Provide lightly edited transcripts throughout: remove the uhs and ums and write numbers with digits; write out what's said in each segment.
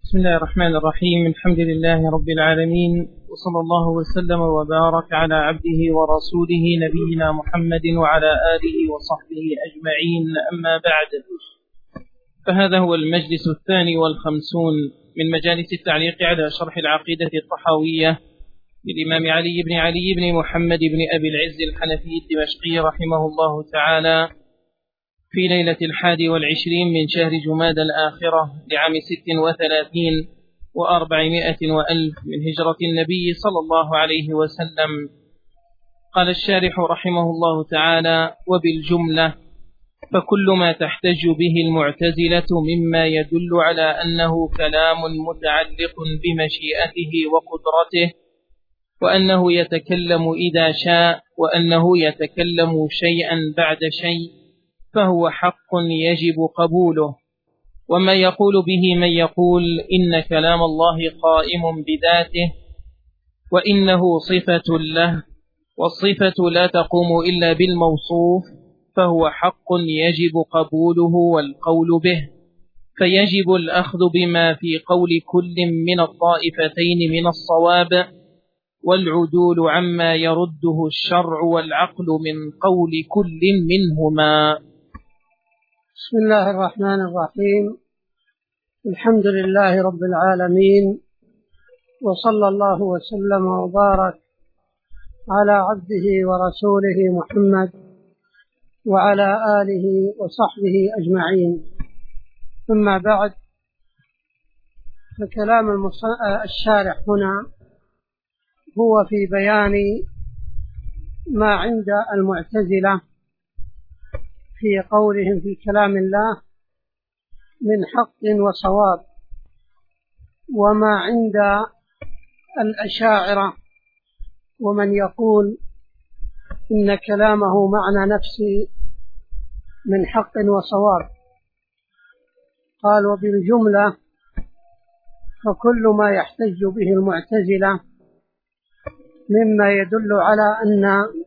بسم الله الرحمن الرحيم. الحمد لله رب العالمين، وصلى الله وسلم وبارك على عبده ورسوله نبينا محمد وعلى آله وصحبه أجمعين، أما بعد، فهذا هو المجلس 52 من مجالس التعليق على شرح العقيدة الطحاوية للإمام علي بن محمد بن أبي العز الحنفي الدمشقي رحمه الله تعالى، في ليلة 21 من شهر جمادى الآخرة لعام 36 و400 وألف من هجرة النبي صلى الله عليه وسلم. قال الشارح رحمه الله تعالى: وبالجملة فكل ما تحتج به المعتزلة مما يدل على أنه كلام متعلق بمشيئته وقدرته، وأنه يتكلم إذا شاء، وأنه يتكلم شيئا بعد شيء، فهو حق يجب قبوله. وما يقول به من يقول إن كلام الله قائم بذاته وإنه صفة له، والصفة لا تقوم إلا بالموصوف، فهو حق يجب قبوله والقول به، فيجب الأخذ بما في قول كل من الطائفتين من الصواب، والعدول عما يرده الشرع والعقل من قول كل منهما. بسم الله الرحمن الرحيم. الحمد لله رب العالمين، وصلى الله وسلم وبارك على عبده ورسوله محمد وعلى آله وصحبه أجمعين. ثم بعد، فكلام الشارح هنا هو في بيان ما عند المعتزلة في قولهم في كلام الله من حق وصواب، وما عند الأشاعرة ومن يقول إن كلامه معنى نفسي من حق وصواب. قال: وبالجملة فكل ما يحتج به المعتزلة مما يدل على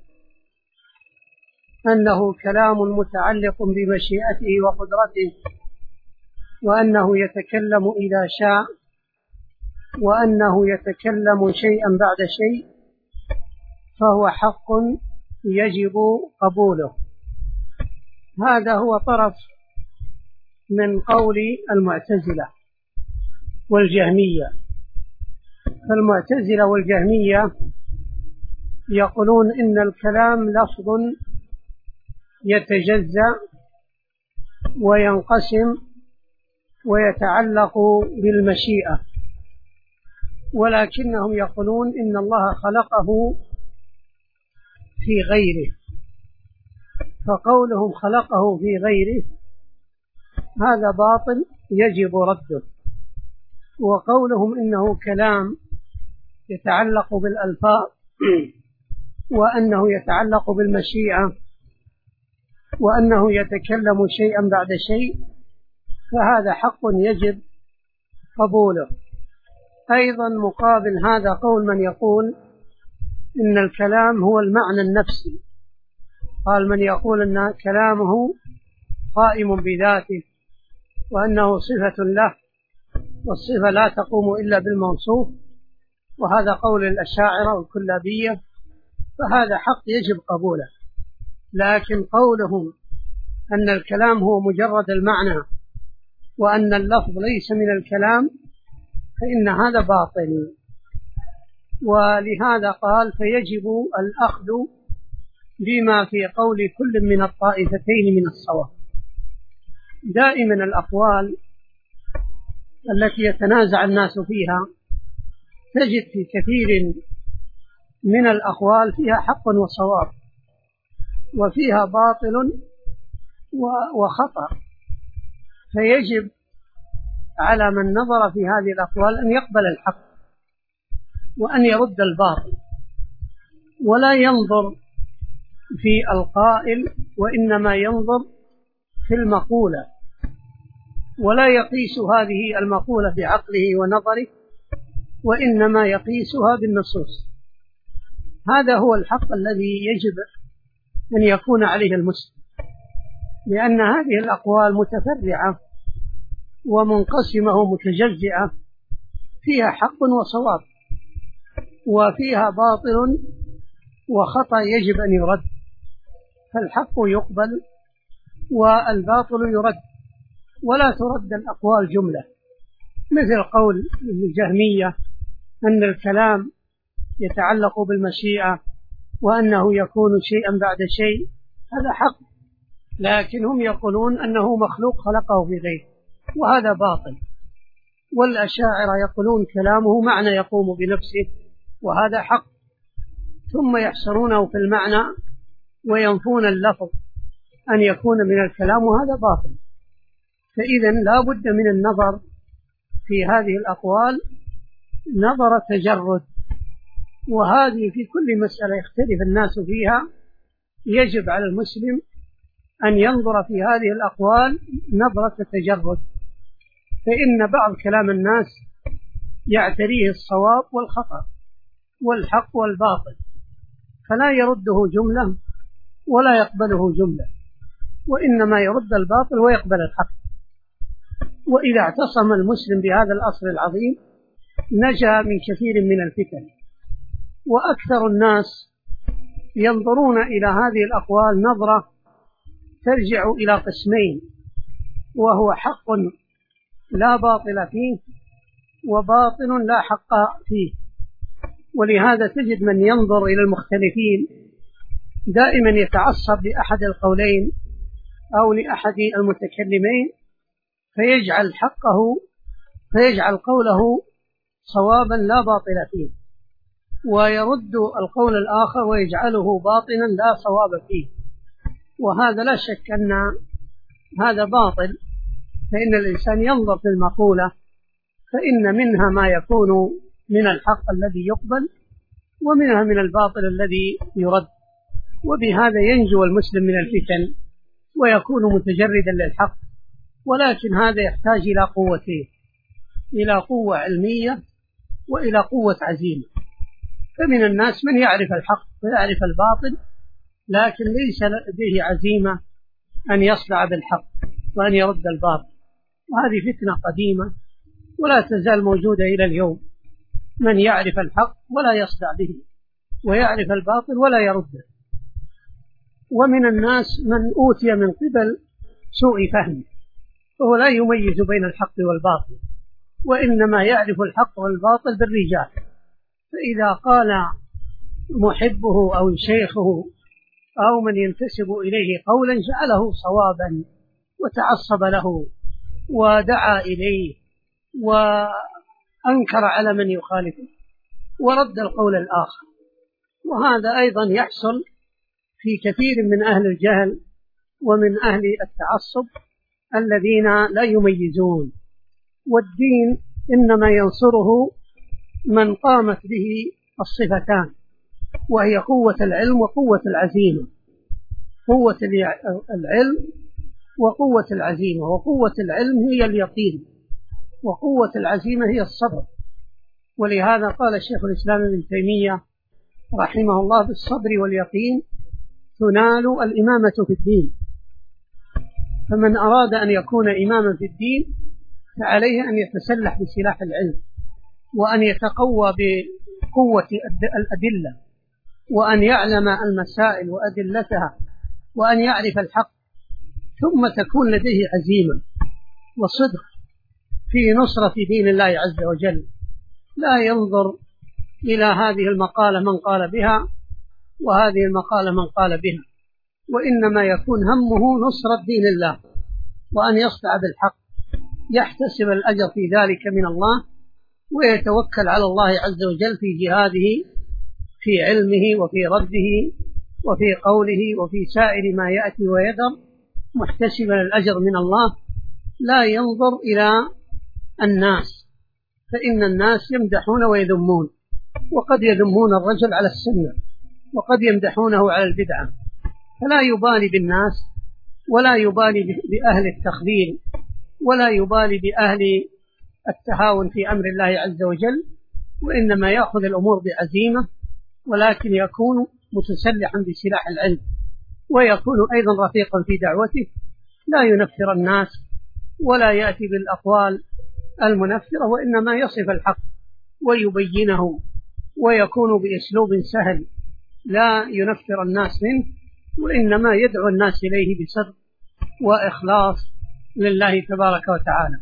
أنه كلام متعلق بمشيئته وقدرته، وأنه يتكلم إذا شاء، وأنه يتكلم شيئا بعد شيء، فهو حق يجب قبوله. هذا هو طرف من قول المعتزلة والجهمية. فالمعتزلة والجهمية يقولون إن الكلام لفظ يتجزأ وينقسم ويتعلق بالمشيئة، ولكنهم يقولون إن الله خلقه في غيره، فقولهم خلقه في غيره هذا باطل يجب رده. وقولهم إنه كلام يتعلق بالألفاظ وأنه يتعلق بالمشيئة وأنه يتكلم شيئا بعد شيء، فهذا حق يجب قبوله. أيضا مقابل هذا قول من يقول إن الكلام هو المعنى النفسي. قال من يقول إن كلامه قائم بذاته وأنه صفة له، والصفة لا تقوم إلا بالموصوف، وهذا قول الأشاعرة والكلابية، فهذا حق يجب قبوله. لكن قولهم أن الكلام هو مجرد المعنى وأن اللفظ ليس من الكلام، فإن هذا باطل. ولهذا قال: فيجب الأخذ بما في قول كل من الطائفتين من الصواب. دائما الأقوال التي يتنازع الناس فيها تجد في كثير من الأقوال فيها حق وصواب، وفيها باطل وخطأ، فيجب على من نظر في هذه الأقوال أن يقبل الحق وأن يرد الباطل، ولا ينظر في القائل، وإنما ينظر في المقولة، ولا يقيس هذه المقولة بعقله ونظره، وإنما يقيسها بالنصوص. هذا هو الحق الذي يجب أن يكون عليه المسلم، لأن هذه الأقوال متفرعة ومنقسمة ومتجزئة، فيها حق وصواب، وفيها باطل وخطأ يجب أن يرد، فالحق يقبل والباطل يرد، ولا ترد الأقوال جملة، مثل قول الجهمية أن الكلام يتعلق بالمشيئة وأنه يكون شيئا بعد شيء، هذا حق، لكن هم يقولون أنه مخلوق خلقه في غيره، وهذا باطل. والأشاعرة يقولون كلامه معنى يقوم بنفسه، وهذا حق، ثم يحصرونه في المعنى وينفون اللفظ أن يكون من الكلام، وهذا باطل. فإذا لا بد من النظر في هذه الأقوال نظر تجرد، وهذه في كل مسألة يختلف الناس فيها يجب على المسلم أن ينظر في هذه الأقوال نظرة تجرد، فإن بعض كلام الناس يعتريه الصواب والخطأ والحق والباطل، فلا يرده جملة ولا يقبله جملة، وإنما يرد الباطل ويقبل الحق. وإذا اعتصم المسلم بهذا الأصل العظيم نجا من كثير من الفتن. وأكثر الناس ينظرون إلى هذه الأقوال نظرة ترجع إلى قسمين، وهو حق لا باطل فيه وباطل لا حق فيه. ولهذا تجد من ينظر إلى المختلفين دائما يتعصب لأحد القولين أو لأحد المتكلمين فيجعل قوله صوابا لا باطل فيه، ويرد القول الآخر ويجعله باطلا لا صواب فيه، وهذا لا شك أن هذا باطل. فإن الإنسان ينظر في المقولة فإن منها ما يكون من الحق الذي يقبل ومنها من الباطل الذي يرد، وبهذا ينجو المسلم من الفتن ويكون متجردا للحق. ولكن هذا يحتاج إلى قوتين، إلى قوة علمية وإلى قوة عزيمة. فمن الناس من يعرف الحق ويعرف الباطل لكن ليس لديه عزيمة أن يصدع بالحق وأن يرد الباطل، وهذه فتنة قديمة ولا تزال موجودة إلى اليوم، من يعرف الحق ولا يصدع به ويعرف الباطل ولا يرده. ومن الناس من أوتي من قبل سوء فهم، وهو لا يميز بين الحق والباطل، وإنما يعرف الحق والباطل بالرجال، فإذا قال محبه أو شيخه أو من ينتسب إليه قولا جعله صوابا وتعصب له ودعا إليه وأنكر على من يخالفه ورد القول الآخر. وهذا أيضا يحصل في كثير من أهل الجهل ومن أهل التعصب الذين لا يميزون. والدين إنما ينصره من قامت به الصفتان، وهي قوة العلم وقوة العزيمة، قوة العلم وقوة العزيمة. وقوة العلم هي اليقين، وقوة العزيمة هي الصبر. ولهذا قال الشيخ الإسلام ابن تيمية رحمه الله: بالصبر واليقين تنال الإمامة في الدين. فمن أراد أن يكون إماما في الدين فعليه أن يتسلح بسلاح العلم، وأن يتقوى بقوة الأدلة، وأن يعلم المسائل وأدلتها، وأن يعرف الحق، ثم تكون لديه عزيمة وصدق في نصرة دين الله عز وجل. لا ينظر إلى هذه المقالة من قال بها وهذه المقالة من قال بها، وإنما يكون همه نصرة دين الله وأن يصدع بالحق، يحتسب الأجر في ذلك من الله، ويتوكل على الله عز وجل في جهاده في علمه وفي رده وفي قوله وفي سائر ما يأتي ويذر، محتسبا الأجر من الله. لا ينظر إلى الناس، فإن الناس يمدحون ويذمون، وقد يذمون الرجل على السنة وقد يمدحونه على البدعة، فلا يبالي بالناس ولا يبالي بأهل التخذيل ولا يبالي بأهل التهاون في أمر الله عز وجل، وإنما يأخذ الأمور بعزيمة، ولكن يكون متسلحا بسلاح العلم، ويكون أيضا رفيقا في دعوته، لا ينفر الناس ولا يأتي بالأقوال المنفرة، وإنما يصف الحق ويبينه ويكون بأسلوب سهل لا ينفر الناس منه، وإنما يدعو الناس إليه بصدق وإخلاص لله تبارك وتعالى.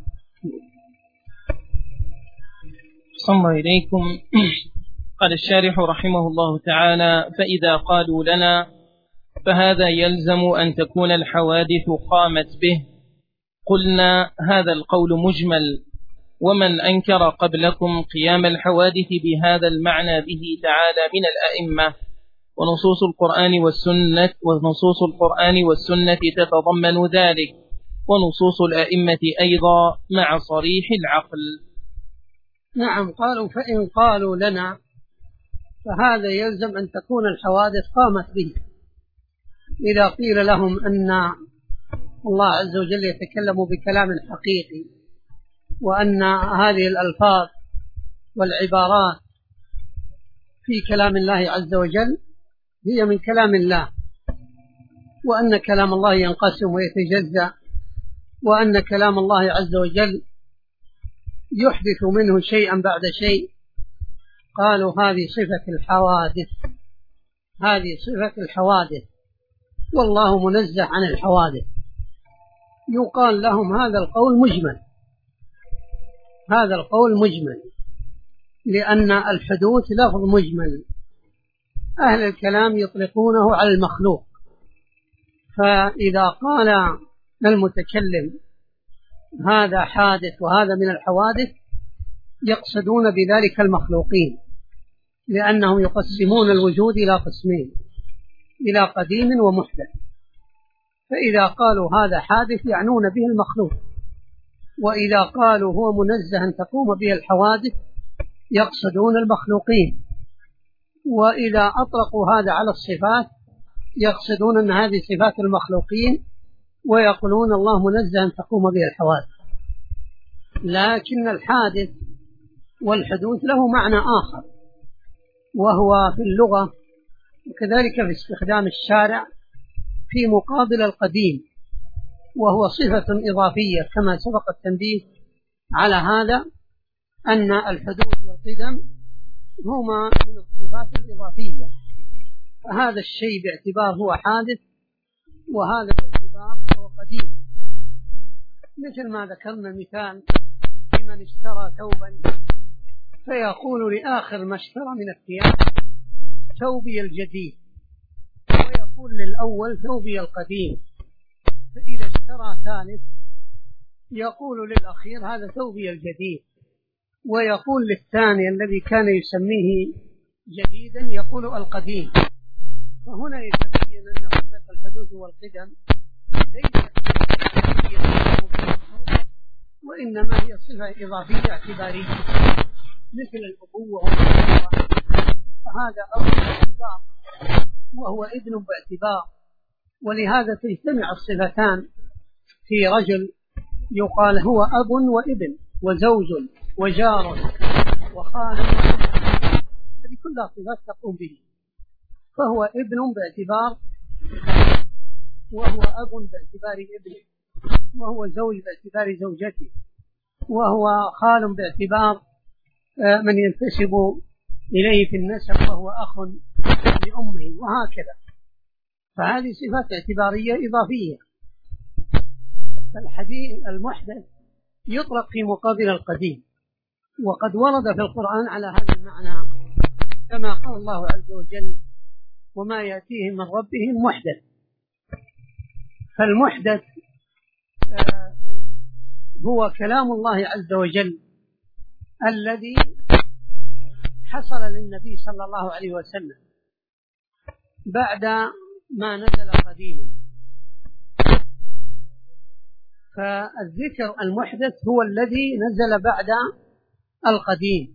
صلى إليكم. قال الشارح رحمه الله تعالى: فإذا قالوا لنا فهذا يلزم أن تكون الحوادث قامت به. قلنا: هذا القول مجمل، ومن أنكر قبلكم قيام الحوادث بهذا المعنى به تعالى من الأئمة، ونصوص القرآن والسنة تتضمن ذلك، ونصوص الأئمة أيضا مع صريح العقل. نعم، قالوا فإن قالوا لنا فهذا يلزم أن تكون الحوادث قامت به. إذا قيل لهم أن الله عز وجل يتكلم بكلام حقيقي، وأن هذه الألفاظ والعبارات في كلام الله عز وجل هي من كلام الله، وأن كلام الله ينقسم ويتجزأ، وأن كلام الله عز وجل يحدث منه شيئا بعد شيء، قالوا هذه صفة الحوادث، هذه صفة الحوادث، والله منزه عن الحوادث. يقال لهم هذا القول مجمل، هذا القول مجمل، لأن الحدوث لفظ مجمل، أهل الكلام يطلقونه على المخلوق، فإذا قال المتكلم هذا حادث وهذا من الحوادث يقصدون بذلك المخلوقين، لأنهم يقسمون الوجود إلى قسمين، إلى قديم ومحدث، فإذا قالوا هذا حادث يعنون به المخلوق، وإذا قالوا هو منزه أن تقوم به الحوادث يقصدون المخلوقين، وإذا أطلقوا هذا على الصفات يقصدون أن هذه صفات المخلوقين، ويقولون الله منزه أن تقوم به الحوادث. لكن الحادث والحدوث له معنى آخر، وهو في اللغة وكذلك في استخدام الشارع في مقابل القديم، وهو صفة إضافية، كما سبق التنبيه على هذا أن الحدوث والقدم هما من الصفات الإضافية، فهذا الشيء باعتبار هو حادث، وهذا باعتبار هو قديم، مثل ما ذكرنا المثال لمن اشترى ثوبا فيقول لآخر ما اشترى من الثياب ثوبي الجديد، ويقول للأول ثوبي القديم، فإذا اشترى ثالث يقول للأخير هذا ثوبي الجديد، ويقول للثاني الذي كان يسميه جديدا يقول القديم. فهنا يتبين أن صفة الحدوث والقدم ليست وإنما هي صفة إضافية اعتبارية، مثل الأبوة والأخوة، فهذا أب باعتبار وهو ابن باعتبار، ولهذا تجتمع الصفتان في رجل يقال هو أب وابن وزوج وجار وخال، هذه كلها صفات تقوم به، فهو ابن باعتبار، وهو أب باعتبار ابنه، وهو زوج باعتبار زوجته، وهو خال باعتبار من ينتسب إليه في النسب وهو أخ لأمه، وهكذا. فهذه صفات اعتبارية إضافية. فالحديث المحدث يطلق في مقابل القديم، وقد ورد في القرآن على هذا المعنى، كما قال الله عز وجل وما يأتيهم من ربهم محدث. فالمحدث هو كلام الله عز وجل الذي حصل للنبي صلى الله عليه وسلم بعد ما نزل قديما. فالذكر المحدث هو الذي نزل بعد القديم،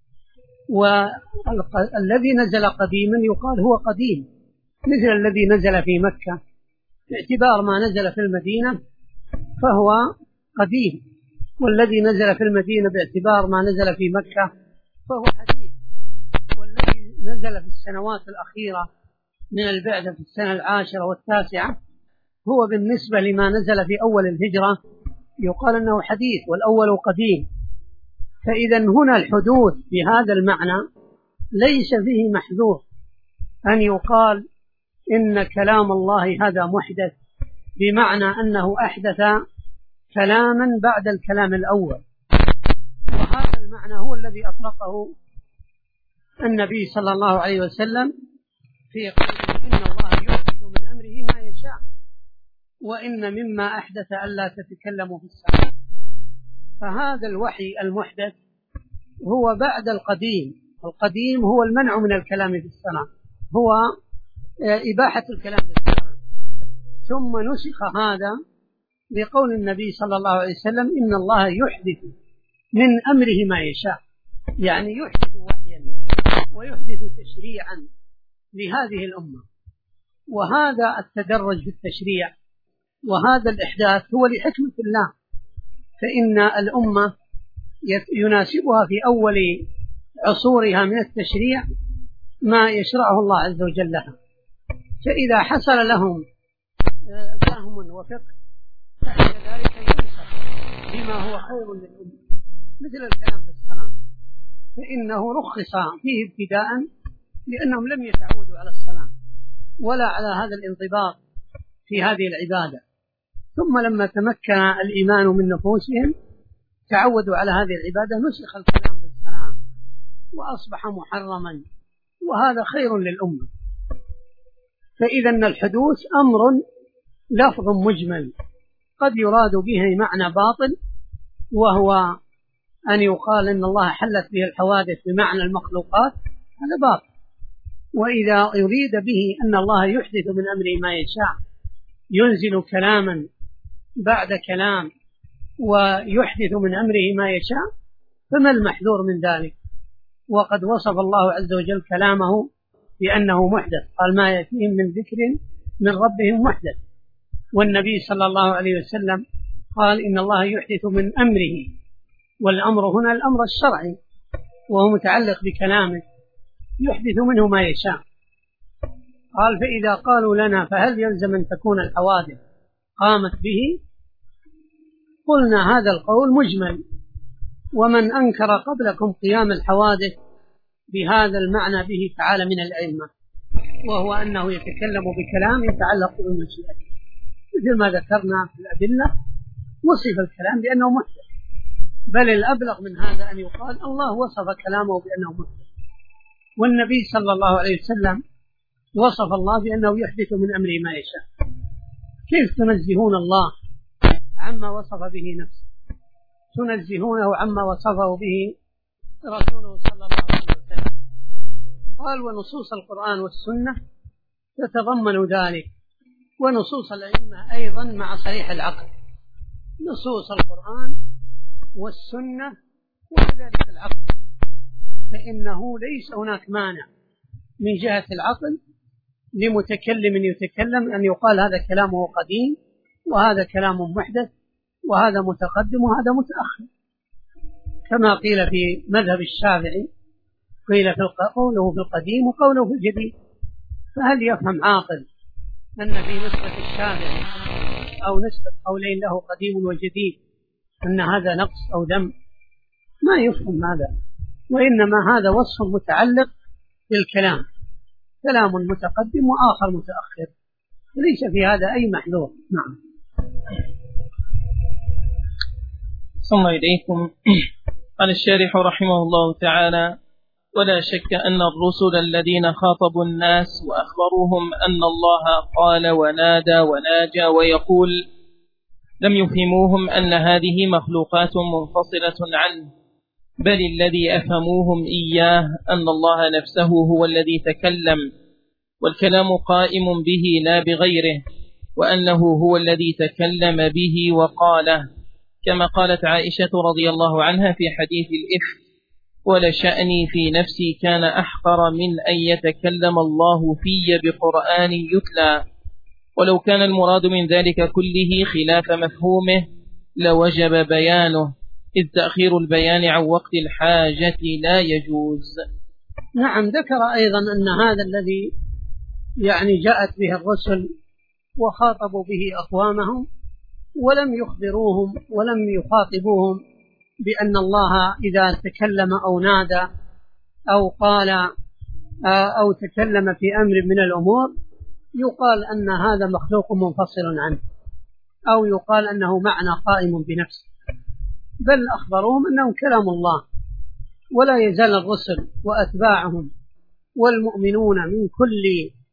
والذي نزل قديما يقال هو قديم، مثل الذي نزل في مكة باعتبار ما نزل في المدينة فهو قديم، والذي نزل في المدينة باعتبار ما نزل في مكة فهو حديث، والذي نزل في السنوات الأخيرة من البعثة في السنة 10 و9 هو بالنسبة لما نزل في أول الهجرة يقال أنه حديث، والأول قديم، فإذا هنا الحدوث بهذا المعنى ليس فيه محذور أن يقال إن كلام الله هذا محدث بمعنى أنه أحدث كلاما بعد الكلام الأول، وهذا المعنى هو الذي أطلقه النبي صلى الله عليه وسلم في قوله إن الله يحدث من أمره ما يشاء، وإن مما أحدث ألا تتكلموا في السماء. فهذا الوحي المحدث هو بعد القديم. القديم هو المنع من الكلام في السماء، هو إباحة الكلام في السماء، ثم نسخ هذا بقول النبي صلى الله عليه وسلم إن الله يحدث من أمره ما يشاء، يعني يحدث وحيا ويحدث تشريعا لهذه الأمة. وهذا التدرج في التشريع وهذا الإحداث هو لحكمة الله، فإن الأمة يناسبها في أول عصورها من التشريع ما يشرعه الله عز وجل لها، فإذا حصل لهم فهم وفقه فعند ذلك ينسخ بما هو خير للأمة، مثل الكلام في الصلاة فإنه رخص فيه ابتداء لأنهم لم يتعودوا على الصلاة ولا على هذا الانضباط في هذه العبادة، ثم لما تمكن الإيمان من نفوسهم تعودوا على هذه العبادة نسخ الكلام في الصلاة وأصبح محرما، وهذا خير للأمة. فإذا الحدوث أمر لفظ مجمل قد يراد به معنى باطل، وهو أن يقال إن الله حلت به الحوادث بمعنى المخلوقات، هذا باطل. وإذا يريد به أن الله يحدث من أمره ما يشاء، ينزل كلاما بعد كلام ويحدث من أمره ما يشاء، فما المحذور من ذلك؟ وقد وصف الله عز وجل كلامه بأنه محدث، قال ما يأتيهم من ذكر من ربهم محدث. والنبي صلى الله عليه وسلم قال إن الله يحدث من أمره، والأمر هنا الأمر الشرعي وهو متعلق بكلامه، يحدث منه ما يشاء. قال فإذا قالوا لنا فهل يلزم أن تكون الحوادث قامت به؟ قلنا هذا القول مجمل، ومن أنكر قبلكم قيام الحوادث بهذا المعنى به تعالى من الأئمة، وهو أنه يتكلم بكلام يتعلق بالمشيئة، مثل ما ذكرنا في الأدلة وصف الكلام بأنه محدث، بل الأبلغ من هذا أن يقال الله وصف كلامه بأنه محدث، والنبي صلى الله عليه وسلم وصف الله بأنه يحدث من أمره ما يشاء. كيف تنزهون الله عما وصف به نفسه؟ تنزهونه عما وصفه به رسوله صلى الله عليه وسلم. قال ونصوص القرآن والسنة تتضمن ذلك، ونصوص الأئمة أيضا مع صريح العقل، نصوص القرآن والسنة وكذلك العقل، فإنه ليس هناك مانع من جهة العقل لمتكلم يتكلم أن يقال هذا كلامه قديم وهذا كلام محدث وهذا متقدم وهذا متأخر، كما قيل في مذهب الشافعي، قيل في قوله في القديم وقوله في الجديد. فهل يفهم عاقل أن في نسبة الشافعي أو نسبة قولين له قديم وجديد أن هذا نقص أو ذم؟ ما يفهم هذا، وإنما هذا وصف متعلق بالكلام، كلام متقدم وآخر متأخر، ليس في هذا أي محذور. نعم. ثم إليكم. قال الشارح رحمه الله تعالى: ولا شك أن الرسل الذين خاطبوا الناس وأخبروهم أن الله قال ونادى وناجى ويقول لم يفهموهم أن هذه مخلوقات منفصلة عنه، بل الذي أفهموهم إياه أن الله نفسه هو الذي تكلم، والكلام قائم به لا بغيره، وأنه هو الذي تكلم به وقاله، كما قالت عائشة رضي الله عنها في حديث الإفك: ولشأني في نفسي كان أحقر من أن يتكلم الله في بقرآن يتلى، ولو كان المراد من ذلك كله خلاف مفهومه لوجب بيانه، إذ تأخير البيان عن وقت الحاجة لا يجوز. نعم. ذكر أيضا أن هذا الذي جاءت به الرسل وخاطبوا به أقوامهم ولم يخبروهم ولم يخاطبوهم بأن الله إذا تكلم أو نادى أو قال أو تكلم في أمر من الأمور يقال أن هذا مخلوق منفصل عنه، أو يقال أنه معنى قائم بنفسه، بل أخبروهم أنه كلام الله. ولا يزال الرسل وأتباعهم والمؤمنون من كل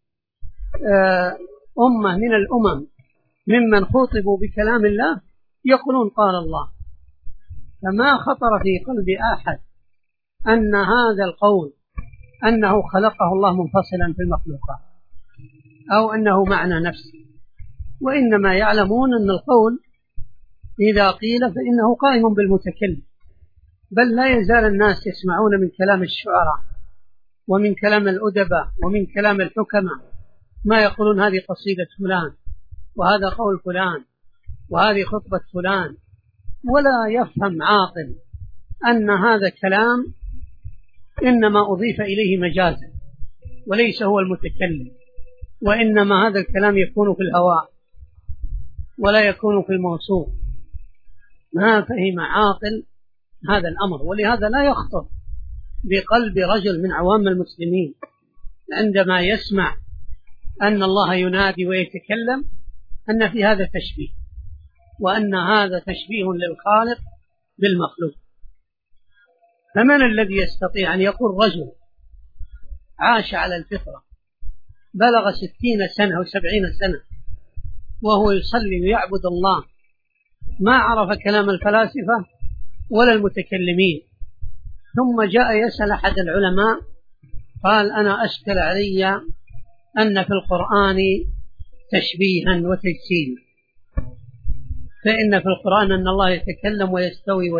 أمة من الأمم ممن خاطبوا بكلام الله يقولون قال الله. فما خطر في قلب أحد أن هذا القول أنه خلقه الله منفصلا في المخلوقات أو أنه معنى نفسه، وإنما يعلمون أن القول إذا قيل فإنه قائم بالمتكلم. بل لا يزال الناس يسمعون من كلام الشعراء ومن كلام الأدباء ومن كلام الحكماء ما يقولون هذه قصيدة فلان وهذا قول فلان وهذه خطبة فلان، ولا يفهم عاقل أن هذا كلام إنما أضيف إليه مجازا وليس هو المتكلم، وإنما هذا الكلام يكون في الهواء ولا يكون في الموصوف. ما فهم عاقل هذا الأمر، ولهذا لا يخطر بقلب رجل من عوام المسلمين عندما يسمع أن الله ينادي ويتكلم أن في هذا تشبيه، وأن هذا تشبيه للخالق بالمخلوق. فمن الذي يستطيع أن يقول رجل عاش على الفطرة بلغ 60 سنة و70 سنة وهو يصلي ويعبد الله ما عرف كلام الفلاسفة ولا المتكلمين، ثم جاء يسأل أحد العلماء قال أنا أشكل علي أن في القرآن تشبيها وتجسيما، فإن في القرآن أن الله يتكلم ويستوي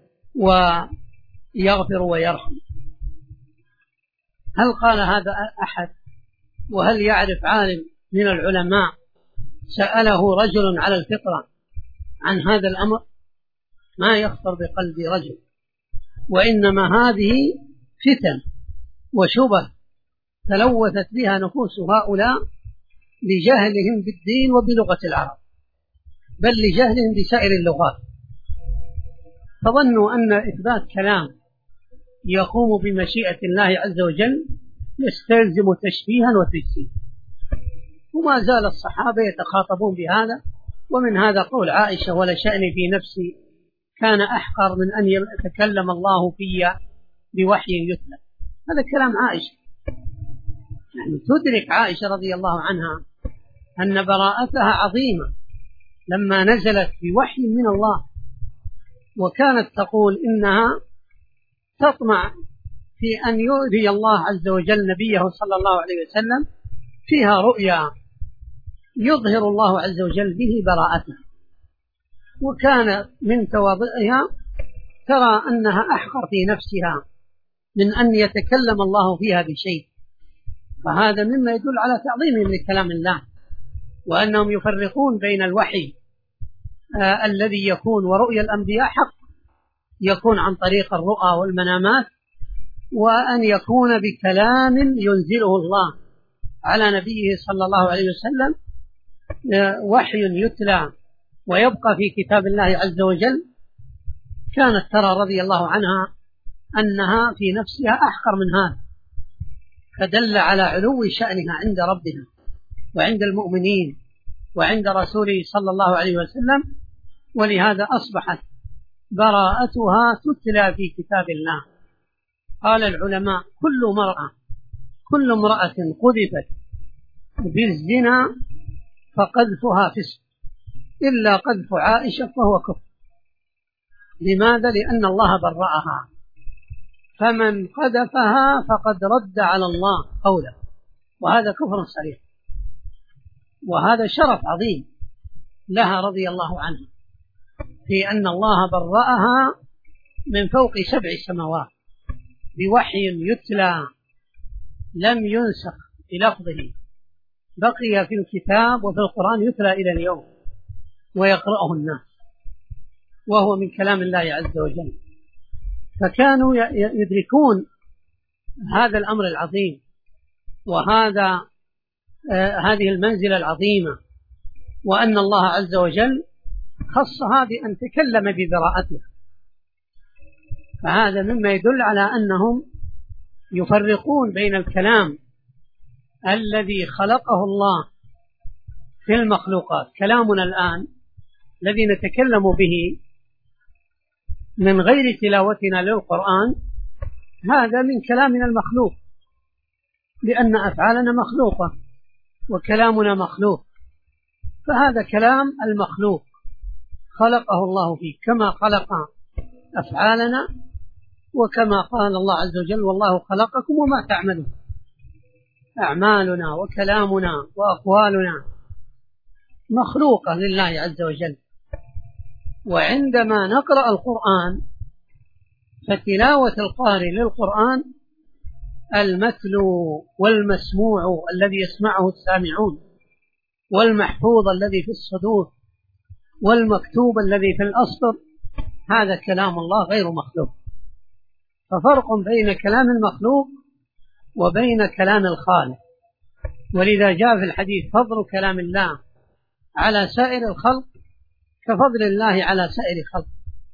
ويغفر ويرحم. هل قال هذا أحد؟ وهل يعرف عالم من العلماء سأله رجل على الفطرة عن هذا الأمر؟ ما يخطر بقلب رجل، وإنما هذه فتن وشبه تلوثت بها نفوس هؤلاء لجهلهم بالدين وبلغة العرب، بل لجهلهم بسائر اللغات، فظنوا أن إثبات كلام يقوم بمشيئة الله عز وجل يستلزم تشبيها وتجسيما. وما زال الصحابة يتخاطبون بهذا، ومن هذا قول عائشة ولا شأن في نفسي كان أحقر من أن يتكلم الله في بوحي يتلى. هذا كلام عائشة، يعني تدرك عائشة رضي الله عنها أن براءتها عظيمة لما نزلت بوحي من الله، وكانت تقول إنها تطمع في أن يؤذي الله عز وجل نبيه صلى الله عليه وسلم فيها رؤيا يظهر الله عز وجل به براءته، وكان من تواضعها ترى أنها أحقر في نفسها من أن يتكلم الله فيها بشيء. فهذا مما يدل على تعظيمهم لكلام الله، وأنهم يفرقون بين الوحي الذي يكون ورؤيا الأنبياء حق يكون عن طريق الرؤى والمنامات، وأن يكون بكلام ينزله الله على نبيه صلى الله عليه وسلم وحي يتلى ويبقى في كتاب الله عز وجل. كانت ترى رضي الله عنها أنها في نفسها أحقر من هذا، فدل على علو شأنها عند ربنا وعند المؤمنين وعند رسوله صلى الله عليه وسلم، ولهذا أصبحت براءتها تتلى في كتاب الله. قال العلماء كل امرأة قذفت بالزنا فقذفها فسق إلا قذف عائشة فهو كفر. لماذا؟ لأن الله برأها، فمن قذفها فقد رد على الله قوله، وهذا كفر صريح، وهذا شرف عظيم لها رضي الله عنها في أن الله برأها من فوق 7 سماوات بوحي يتلى لم ينسخ بلفظه، بقي في الكتاب وفي القرآن يتلى إلى اليوم ويقرأه الناس، وهو من كلام الله عز وجل. فكانوا يدركون هذا الأمر العظيم هذه المنزلة العظيمة، وأن الله عز وجل خصها بأن تكلم ببراءتها. فهذا مما يدل على أنهم يفرقون بين الكلام الذي خلقه الله في المخلوقات، كلامنا الآن الذي نتكلم به من غير تلاوتنا للقرآن، هذا من كلامنا المخلوق، لأن أفعالنا مخلوقة وكلامنا مخلوق، فهذا كلام المخلوق خلقه الله فيه كما خلق أفعالنا، وكما قال الله عز وجل: والله خلقكم وما تعملون. أعمالنا وكلامنا وأقوالنا مخلوقة لله عز وجل. وعندما نقرأ القرآن فتلاوة القارئ للقرآن المتلو والمسموع الذي يسمعه السامعون، والمحفوظ الذي في الصدور، والمكتوب الذي في الأسطر، هذا كلام الله غير مخلوق. ففرق بين كلام المخلوق وبين كلام الخالق. ولذا جاء في الحديث: فضل كلام الله على سائر الخلق كفضل الله على سائر الخلق.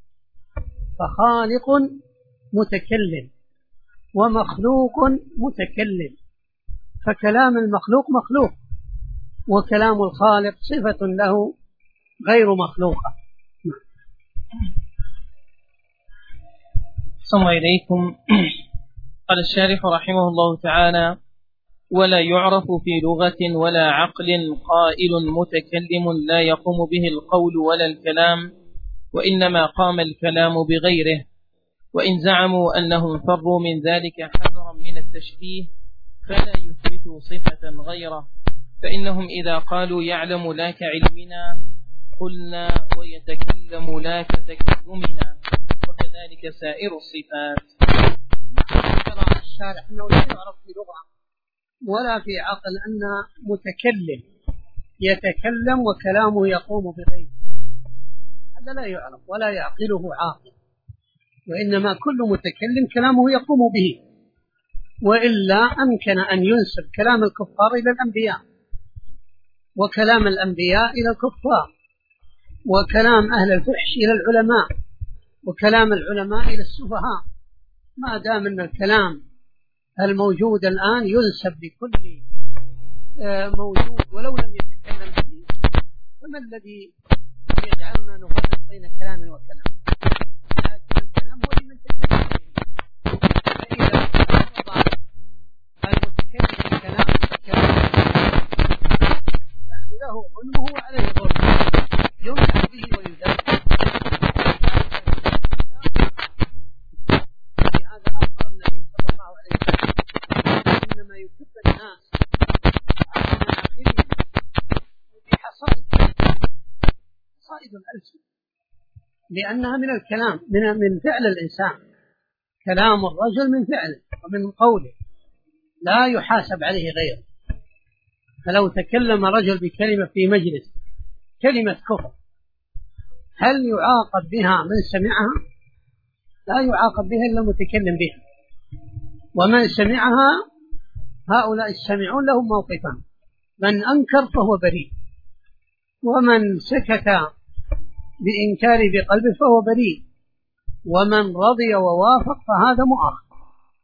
فخالق متكلم ومخلوق متكلم، فكلام المخلوق مخلوق، وكلام الخالق صفة له غير مخلوقة. صلى إليكم. قال الشارح رحمه الله تعالى: ولا يعرف في لغة ولا عقل قائل متكلم لا يقوم به القول ولا الكلام، وإنما قام الكلام بغيره. وإن زعموا أنهم فروا من ذلك حذرا من التشبيه فلا يثبتوا صفة غيره، فإنهم إذا قالوا يعلم لا كعلمنا قلنا ويتكلم لا كتكلمنا، وكذلك سائر الصفات. ذكر الشارح أنه لا يعرف في لغة ولا في عقل أن متكلم يتكلم وكلامه يقوم بغيره، هذا لا يعرف ولا يعقله عاقل، وإنما كل متكلم كلامه يقوم به. وإلا أمكن أن ينسب كلام الكفار إلى الأنبياء، وكلام الأنبياء إلى الكفار، وكلام أهل الفحش إلى العلماء، وكلام العلماء إلى السفهاء، ما دام أن الكلام الموجود الآن ينسب لكل موجود ولو لم يتكلم به، فما الذي يجعلنا نفرق بين كلام وكلام؟ لكن الكلام هو لمن تكلم به، فإذا وضع المتكلم الكلام فكلام يعني له علمه وعليه ظلمه، يمنع به ويزال. لهذا أخبر النبي صلى الله عليه وسلم إنما يكب الناس على مناخرهم بحصائد الألسن، لأنها من الكلام، من فعل الإنسان. كلام الرجل من فعله ومن قوله، لا يحاسب عليه غيره. فلو تكلم رجل بكلمة في مجلس، كلمة كفر، هل يعاقب بها من سمعها؟ لا يعاقب بها إلا المتكلم بها. ومن سمعها هؤلاء السامعون لهم موقفان: من أنكر فهو بريء، ومن سكت بإنكار بقلبه فهو بريء، ومن رضي ووافق فهذا مؤاخذ.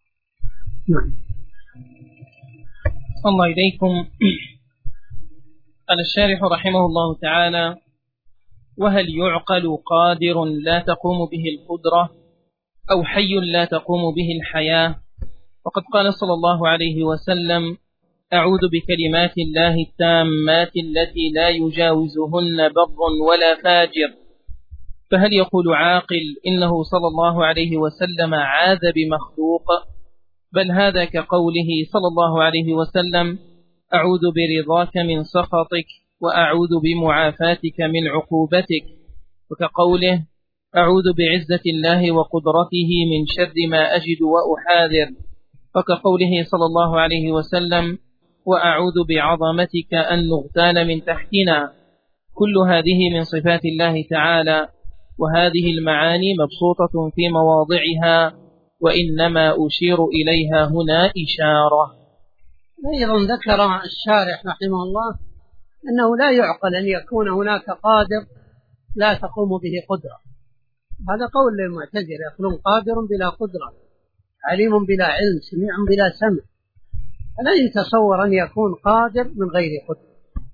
الله إليكم. قال الشارح رحمه الله تعالى: وهل يعقل قادر لا تقوم به القدرة، أو حي لا تقوم به الحياة؟ وقد قال صلى الله عليه وسلم: أعوذ بكلمات الله التامات التي لا يجاوزهن بر ولا فاجر. فهل يقول عاقل إنه صلى الله عليه وسلم عاذ بمخلوق؟ بل هذا كقوله صلى الله عليه وسلم: أعوذ برضاك من سخطك وأعوذ بمعافاتك من عقوبتك، وكقوله: أعوذ بعزة الله وقدرته من شر ما أجد وأحاذر، وكقوله صلى الله عليه وسلم: وأعوذ بعظمتك أن نغتال من تحتنا. كل هذه من صفات الله تعالى، وهذه المعاني مبسوطة في مواضعها، وإنما أشير إليها هنا إشارة. أيضا ذكر الشارح رحمه الله أنه لا يعقل أن يكون هناك قادر لا تقوم به قدرة، هذا قول للمعتزلة، يقولون قادر بلا قدرة، عليم بلا علم، سميع بلا سمع. فلا يتصور أن يكون قادر من غير قدرة،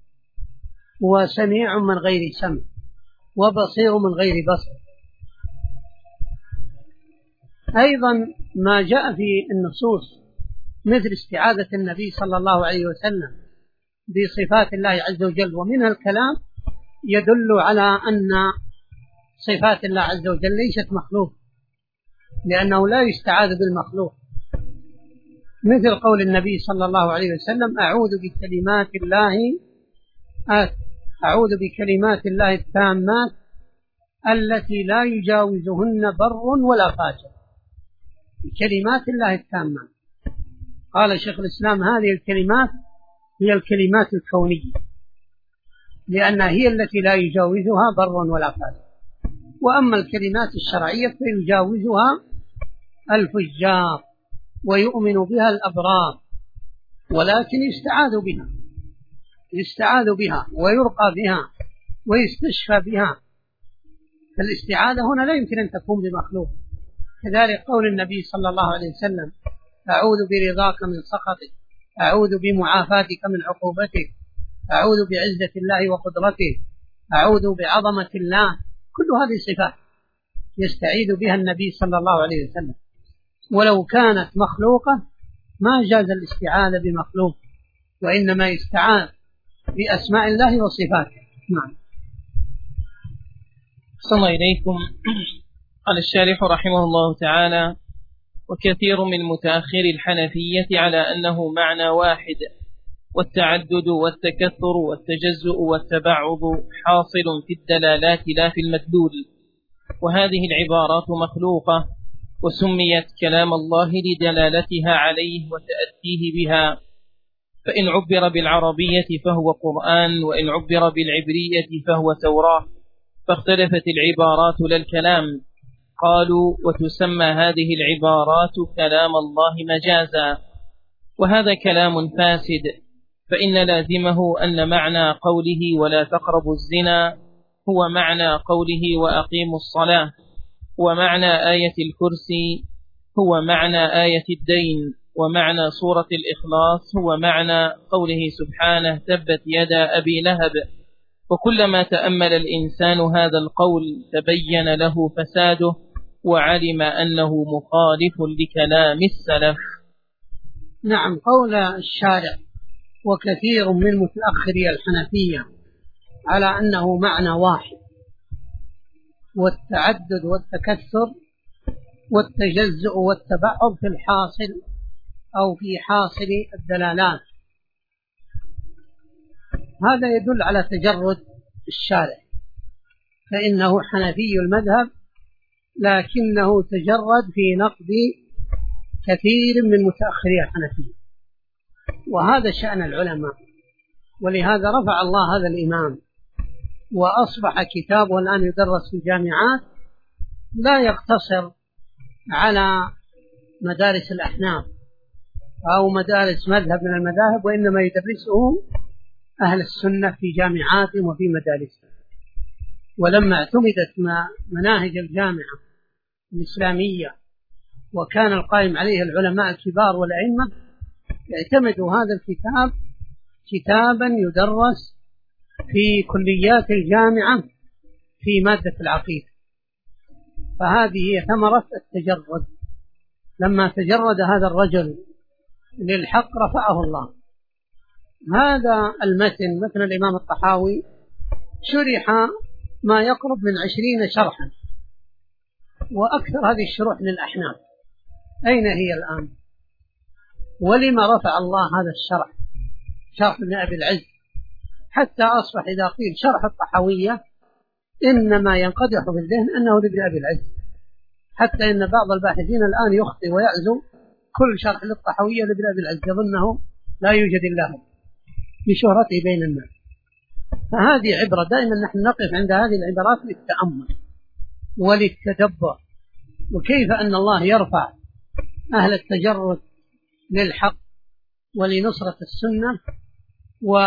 وسميع من غير سمع، وبصير من غير بصر. أيضا ما جاء في النصوص مثل استعاذة النبي صلى الله عليه وسلم بصفات الله عز وجل ومنها الكلام، يدل على أن صفات الله عز وجل ليست مخلوق، لأنه لا يستعاذ بالمخلوق، مثل قول النبي صلى الله عليه وسلم أعوذ بكلمات الله التامات التي لا يجاوزهن بر ولا فاجر. بكلمات الله التامات، قال شيخ الإسلام هذه الكلمات هي الكلمات الكونية، لأنها هي التي لا يجاوزها بر ولا فاجر. وأما الكلمات الشرعية فيجاوزها الفجار ويؤمن بها الأبرار، ولكن يستعاذ بها ويرقى بها ويستشفى بها. فالاستعاذة هنا لا يمكن أن تكون بمخلوق. كذلك قول النبي صلى الله عليه وسلم أعوذ برضاك من سخطك، أعوذ بمعافاتك من عقوبتك، أعوذ بعزة الله وقدرته، أعوذ بعظمة الله. كل هذه صفات يستعيذ بها النبي صلى الله عليه وسلم، ولو كانت مخلوقة ما جاز الاستعاذة بمخلوق، وإنما يستعاذ بأسماء الله وصفاته. نعم. صلى الله إليكم. قال الشارح رحمه الله تعالى: وكثير من متأخر الحنفية على أنه معنى واحد، والتعدد والتكثر والتجزؤ والتبعض حاصل في الدلالات لا في المدلول، وهذه العبارات مخلوقة وسميت كلام الله لدلالتها عليه وتأتيه بها، فإن عبر بالعربية فهو قرآن، وإن عبر بالعبرية فهو توراة، فاختلفت العبارات لا الكلام. قالوا: وتسمى هذه العبارات كلام الله مجازا، وهذا كلام فاسد، فإن لازمه أن معنى قوله ولا تقربوا الزنا هو معنى قوله وأقيموا الصلاة، ومعنى آية الكرسي هو معنى آية الدين، ومعنى سورة الإخلاص هو معنى قوله سبحانه تبت يدا أبي لهب. وكلما تأمل الإنسان هذا القول تبين له فساده، وعلم أنه مخالف لكلام السلف. نعم. قول الشارع وكثير من متأخري الحنفية على أنه معنى واحد، والتعدد والتكثر والتجزؤ والتبعض في الحاصل أو في حاصل الدلالات، هذا يدل على تجرد الشارع، فإنه حنفي المذهب لكنه تجرد في نقد كثير من متأخري الحنفية، وهذا شأن العلماء. ولهذا رفع الله هذا الإمام وأصبح كتابه الآن يدرس في الجامعات، لا يقتصر على مدارس الأحناف أو مدارس مذهب من المذاهب، وإنما يدرسه أهل السنة في جامعاتهم وفي مدارسهم. ولما اعتمدت مناهج الجامعة الإسلامية وكان القائم عليه العلماء الكبار والأئمة، اعتمدوا هذا الكتاب كتابا يدرس في كليات الجامعة في مادة العقيدة. فهذه هي ثمرة التجرد. لما تجرد هذا الرجل للحق رفعه الله. هذا المتن مثل الإمام الطحاوي شرح ما يقرب من 20 شرحا، وأكثر هذه الشروح للأحناف. أين هي الآن؟ ولما رفع الله هذا الشرح، شرح ابن أبي العز، حتى أصبح إذا قيل شرح الطحاوية إنما ينقدح في الذهن أنه لابن أبي العز، حتى إن بعض الباحثين الآن يخطئ ويعزو كل شرح للطحاوية لابن أبي العز، يظنه لا يوجد إلا هو بشهرته بين الناس. فهذه عبرة، دائما نحن نقف عند هذه العبارات للتأمل وللتدبر، وكيف أن الله يرفع أهل التجرد للحق ولنصرة السنة،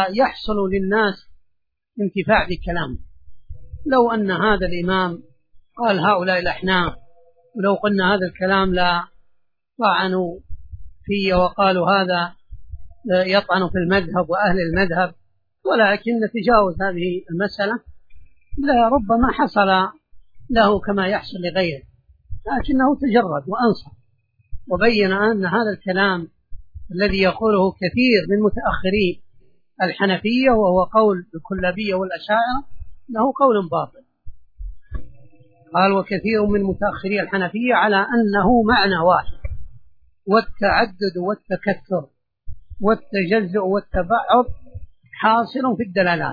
ويحصل للناس انتفاع بكلامه. لو أن هذا الإمام قال هؤلاء الأحناف ولو قلنا هذا الكلام لا طعنوا فيه وقالوا هذا يطعن في المذهب وأهل المذهب، ولكن تجاوز هذه المسألة لا ربما حصل له كما يحصل لغيره، لكنه تجرد وأنصر وبين أن هذا الكلام الذي يقوله كثير من متأخري الحنفية وهو قول الكلابية والأشاعرة له قول باطل. قال وكثير من متأخري الحنفية على أنه معنى واحد، والتعدد والتكثر والتجزؤ والتبعض حاصل في الدلالات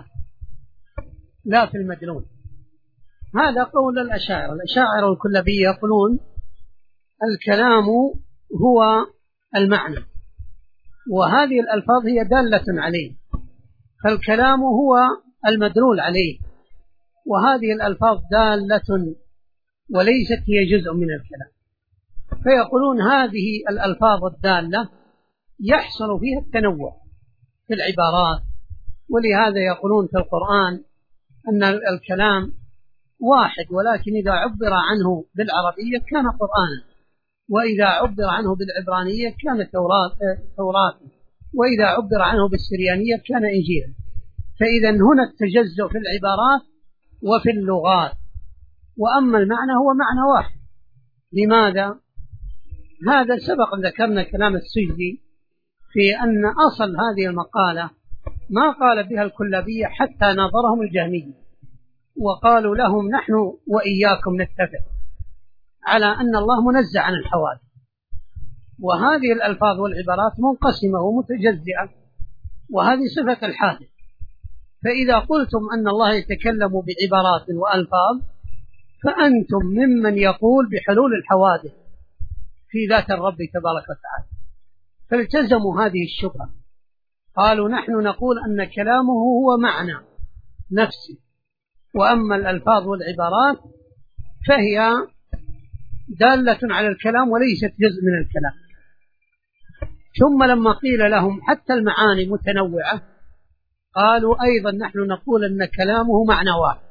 لا في المدلول. هذا قول الأشاعرة. الأشاعرة والكلابية يقولون الكلام هو المعنى، وهذه الألفاظ هي دالة عليه، فالكلام هو المدلول عليه، وهذه الألفاظ دالة وليست هي جزء من الكلام. فيقولون هذه الألفاظ الدالة يحصل فيها التنوع في العبارات، ولهذا يقولون في القرآن أن الكلام واحد، ولكن إذا عبر عنه بالعربية كان قرآنا، وإذا عبر عنه بالعبرانية كان توراة، وإذا عبر عنه بالسريانية كان إنجيلا. فإذا هنا التجزؤ في العبارات وفي اللغات، وأما المعنى هو معنى واحد. لماذا؟ هذا سبق ذكرنا كلام السجدي في أن أصل هذه المقالة ما قال بها الكلابية حتى ناظرهم الجهمية وقالوا لهم نحن وإياكم نتفق على أن الله منزه عن الحوادث، وهذه الألفاظ والعبارات منقسمة ومتجزئة، وهذه صفة الحادث. فإذا قلتم أن الله يتكلم بعبارات وألفاظ فأنتم ممن يقول بحلول الحوادث في ذات الرب تبارك وتعالى، فالتزموا هذه الشبهة. قالوا نحن نقول أن كلامه هو معنى نفسي، وأما الألفاظ والعبارات فهي دالة على الكلام وليست جزء من الكلام. ثم لما قيل لهم حتى المعاني متنوعة قالوا أيضا نحن نقول أن كلامه معنى واحد،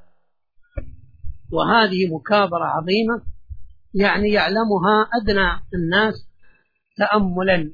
وهذه مكابرة عظيمة يعني يعلمها أدنى الناس تأملا.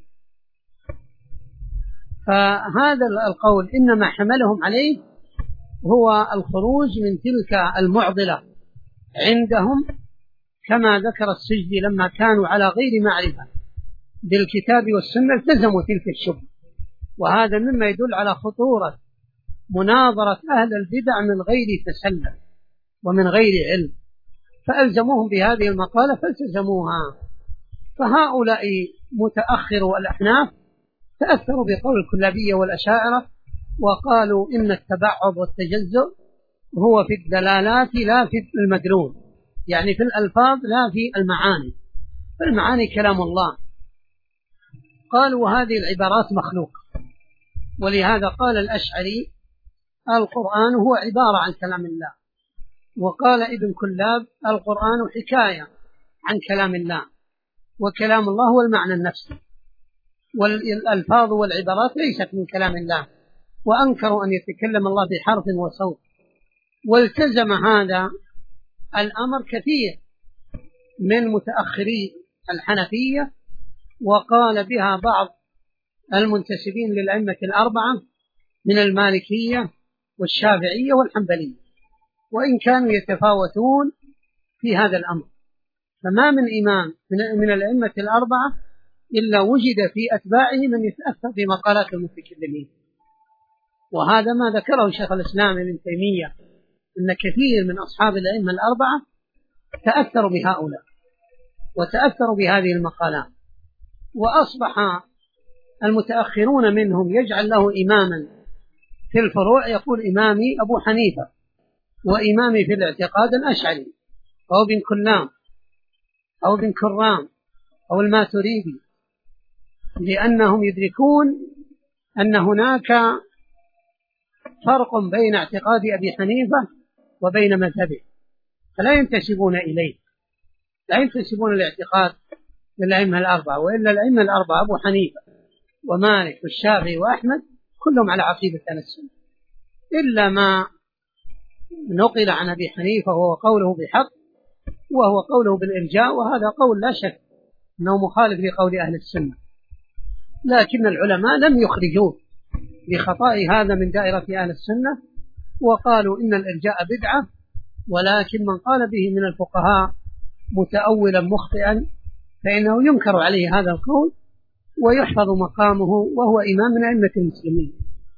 فهذا القول إنما حملهم عليه هو الخروج من تلك المعضلة عندهم، كما ذكر السجدي لما كانوا على غير معرفة بالكتاب والسنة التزموا تلك الشبهة، وهذا مما يدل على خطورة مناظرة أهل البدع من غير تسلم ومن غير علم، فألزموهم بهذه المقالة فالتزموها. فهؤلاء متأخروا الأحناف تأثروا بقول الكلابية والأشاعرة وقالوا إن التبعض والتجزؤ هو في الدلالات لا في المدلول، يعني في الألفاظ لا في المعاني، فالمعاني كلام الله. قالوا وهذه العبارات مخلوقة، ولهذا قال الأشعري القرآن هو عبارة عن كلام الله، وقال ابن كلاب القرآن حكاية عن كلام الله، وكلام الله هو المعنى النفسي، والألفاظ والعبارات ليست من كلام الله، وأنكروا أن يتكلم الله بحرف وصوت. والتزم هذا الأمر كثير من متأخري الحنفية، وقال بها بعض المنتسبين للأئمة الأربعة من المالكية والشافعية والحنبلية، وإن كانوا يتفاوتون في هذا الأمر. فما من إمام من الأئمة الأربعة إلا وجد في أتباعه من يتأثر بمقالات المتكلمين، وهذا ما ذكره شيخ الإسلام ابن تيمية أن كثير من أصحاب الأئمة الأربعة تأثروا بهؤلاء وتأثروا بهذه المقالات، وأصبح المتأخرون منهم يجعل له إماما في الفروع، يقول إمامي أبو حنيفة، وإمامي في الاعتقاد الأشعري أو ابن كلام أو ابن كرام أو الماتريدي، لأنهم يدركون أن هناك فرق بين اعتقاد أبي حنيفة وبين مذهبه، فلا ينتسبون إليه، لا ينتسبون الاعتقاد للأئمة الأربعة، وإلا الأئمة الأربعة أبو حنيفة ومالك والشافعي وأحمد كلهم على عقيدة السنة، إلا ما نقل عن أبي حنيفة وهو قوله بحق وهو قوله بالإرجاء، وهذا قول لا شك أنه مخالف لقول أهل السنة، لكن العلماء لم يخرجوه بخطأ هذا من دائرة أهل السنة، وقالوا إن الإرجاء بدعة، ولكن من قال به من الفقهاء متأولا مخطئا فإنه ينكر عليه هذا القول ويحفظ مقامه، وهو إمام من أئمة المسلمين.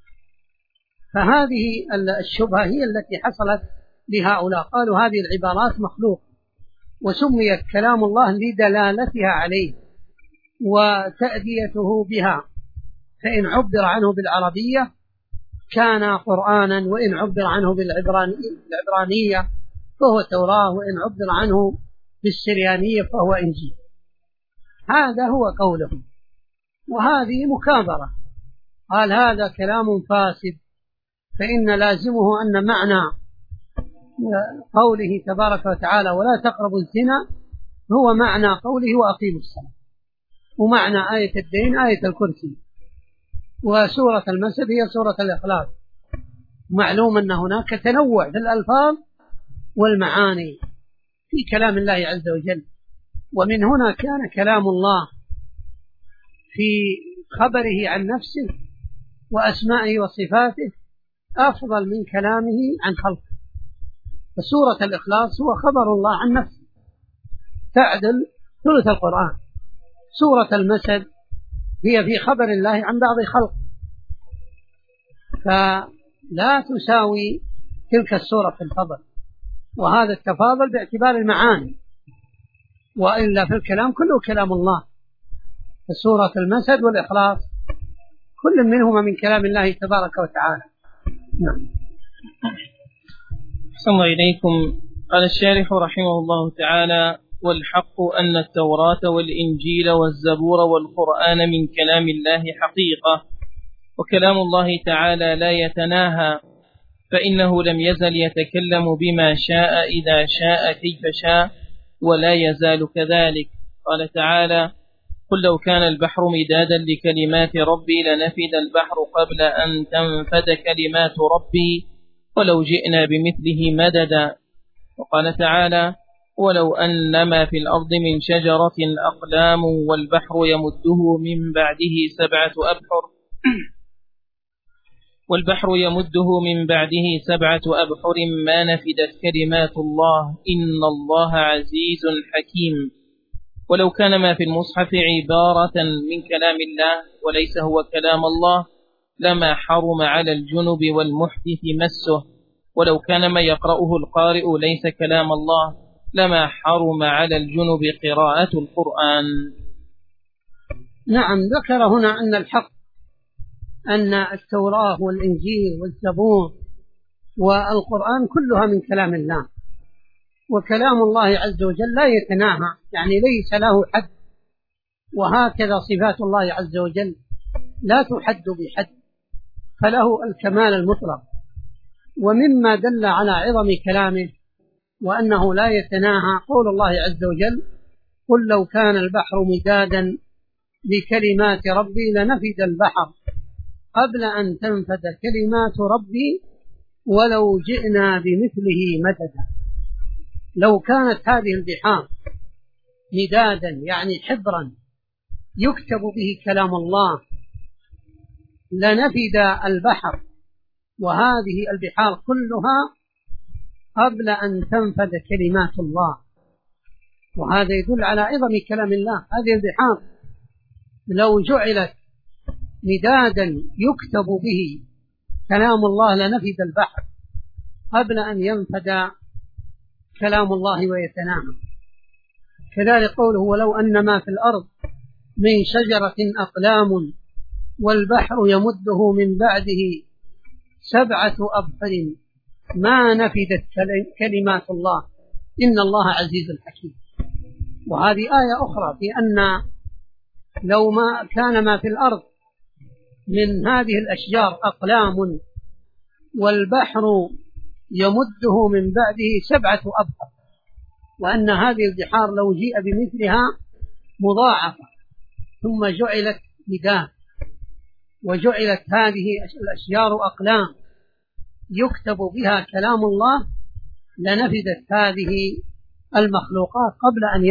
فهذه الشبهة هي التي حصلت لهؤلاء، قالوا هذه العبارات مخلوقة، وسميت كلام الله لدلالتها عليه وتأديته بها، فإن عبر عنه بالعربية كان قرآنا، وإن عبر عنه بالعبرانية فهو توراة، وإن عبر عنه بالسريانية فهو إنجيل. هذا هو قولهم، وهذه مكابرة. قال هذا كلام فاسد، فإن لازمه أن معنى قوله تبارك وتعالى ولا تقربوا الزنا هو معنى قوله وأقيموا الصلاة، ومعنى آية الدين آية الكرسي، وسورة المسد هي سورة الإخلاص. معلوم أن هناك تنوع في الألفاظ والمعاني في كلام الله عز وجل، ومن هنا كان كلام الله في خبره عن نفسه وأسمائه وصفاته أفضل من كلامه عن خلقه. فسورة الإخلاص هو خبر الله عن نفسه تعدل ثلث القرآن. سورة المسد هي في خبر الله عن بعض خلقه، فلا تساوي تلك السورة في الفضل، وهذا التفاضل باعتبار المعاني، وإلا في الكلام كله كلام الله. سورة المسد والإخلاص كل منهما من كلام الله تبارك وتعالى. نعم. أحسن الله إليكم. قال الشارح رحمه الله تعالى: والحق أن التوراة والإنجيل والزبور والقرآن من كلام الله حقيقة، وكلام الله تعالى لا يتناهى، فإنه لم يزل يتكلم بما شاء إذا شاء كيف شاء، ولا يزال كذلك. قال تعالى: قل لو كان البحر مدادا لكلمات ربي لنفد البحر قبل أن تنفد كلمات ربي ولو جئنا بمثله مددا. وقال تعالى: ولو أن ما في الأرض من شجرة أقلام والبحر يمده من بعده سبعة أبحر ما نفدت كلمات الله إن الله عزيز حكيم. ولو كان ما في المصحف عبارة من كلام الله وليس هو كلام الله لما حرم على الجنب والمحدث مسه، ولو كان ما يقرأه القارئ ليس كلام الله لما حرم على الجنب قراءة القرآن. نعم، ذكر هنا أن الحق أن التوراة والإنجيل والزبور والقرآن كلها من كلام الله، وكلام الله عز وجل لا يتناهى، يعني ليس له حد، وهكذا صفات الله عز وجل لا تحد بحد، فله الكمال المطلق. ومما دل على عظم كلامه وأنه لا يتناهى قول الله عز وجل: قل لو كان البحر مدادا لكلمات ربي لنفد البحر قبل أن تنفد كلمات ربي ولو جئنا بمثله مددا. لو كانت هذه البحار مدادا يعني حبرا يكتب به كلام الله لنفد البحر، وهذه البحار كلها قبل أن تنفد كلمات الله، وهذا يدل على عظم كلام الله. هذه البحار لو جعلت مدادا يكتب به كلام الله لنفد البحر قبل أن ينفد كلام الله ويتناهى. كذلك قوله: ولو أن ما في الأرض من شجرة أقلام والبحر يمده من بعده 7 أبحر ما نفدت كلمات الله إن الله عزيز حكيم. وهذه آية أخرى في أن لو ما كان ما في الأرض من هذه الأشجار أقلام والبحر يمده من بعده 7 أبحر، وأن هذه البحار لو جيء بمثلها مضاعفة ثم جعلت مداد وجعلت هذه الأشجار أقلام يكتب بها كلام الله لنفدت هذه المخلوقات قبل أن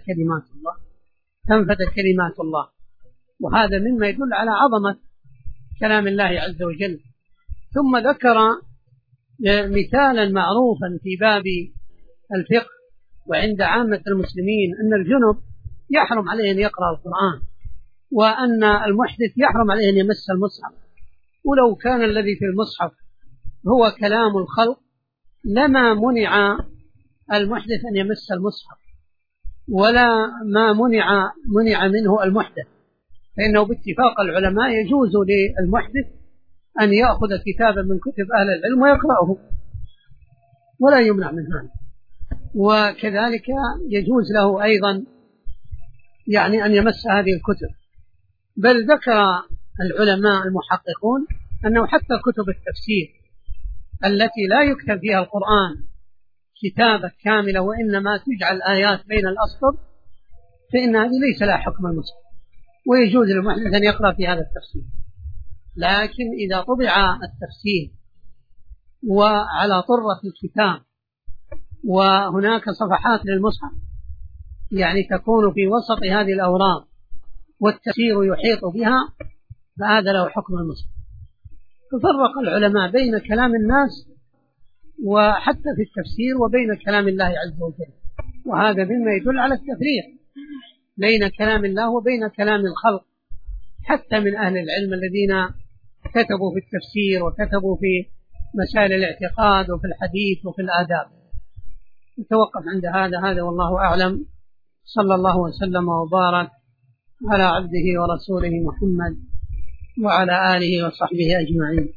تنفذ كلمات الله. وهذا مما يدل على عظمة كلام الله عز وجل. ثم ذكر مثالا معروفا في باب الفقه وعند عامة المسلمين أن الجنب يحرم عليه أن يقرأ القرآن، وأن المحدث يحرم عليه أن يمس المصحف. ولو كان الذي في المصحف هو كلام الخلق لما منع المحدث أن يمس المصحف، ولا ما منع منه المحدث، فإنه باتفاق العلماء يجوز للمحدث أن يأخذ كتابا من كتب أهل العلم ويقرأه ولا يمنع من هذا. وكذلك يجوز له أيضا يعني أن يمس هذه الكتب. بل ذكر العلماء المحققون أنه حتى كتب التفسير التي لا يكتب فيها القرآن كتابة كاملة وإنما تجعل آيات بين الأسطر، فإن هذه ليس لها حكم المصحف، ويجوز للمحدث أن يقرأ في هذا التفسير. لكن إذا طبع التفسير وعلى طرة الكتاب وهناك صفحات للمصحف يعني تكون في وسط هذه الأوراق والتفسير يحيط بها، فهذا له حكم المصحف. ففرق العلماء بين كلام الناس وحتى في التفسير وبين كلام الله عز وجل، وهذا مما يدل على التفريق بين كلام الله وبين كلام الخلق، حتى من أهل العلم الذين كتبوا في التفسير وكتبوا في مسائل الاعتقاد وفي الحديث وفي الآداب. نتوقف عند هذا والله أعلم. صلى الله وسلم وبارك على عبده ورسوله محمد وعلى آله وصحبه أجمعين.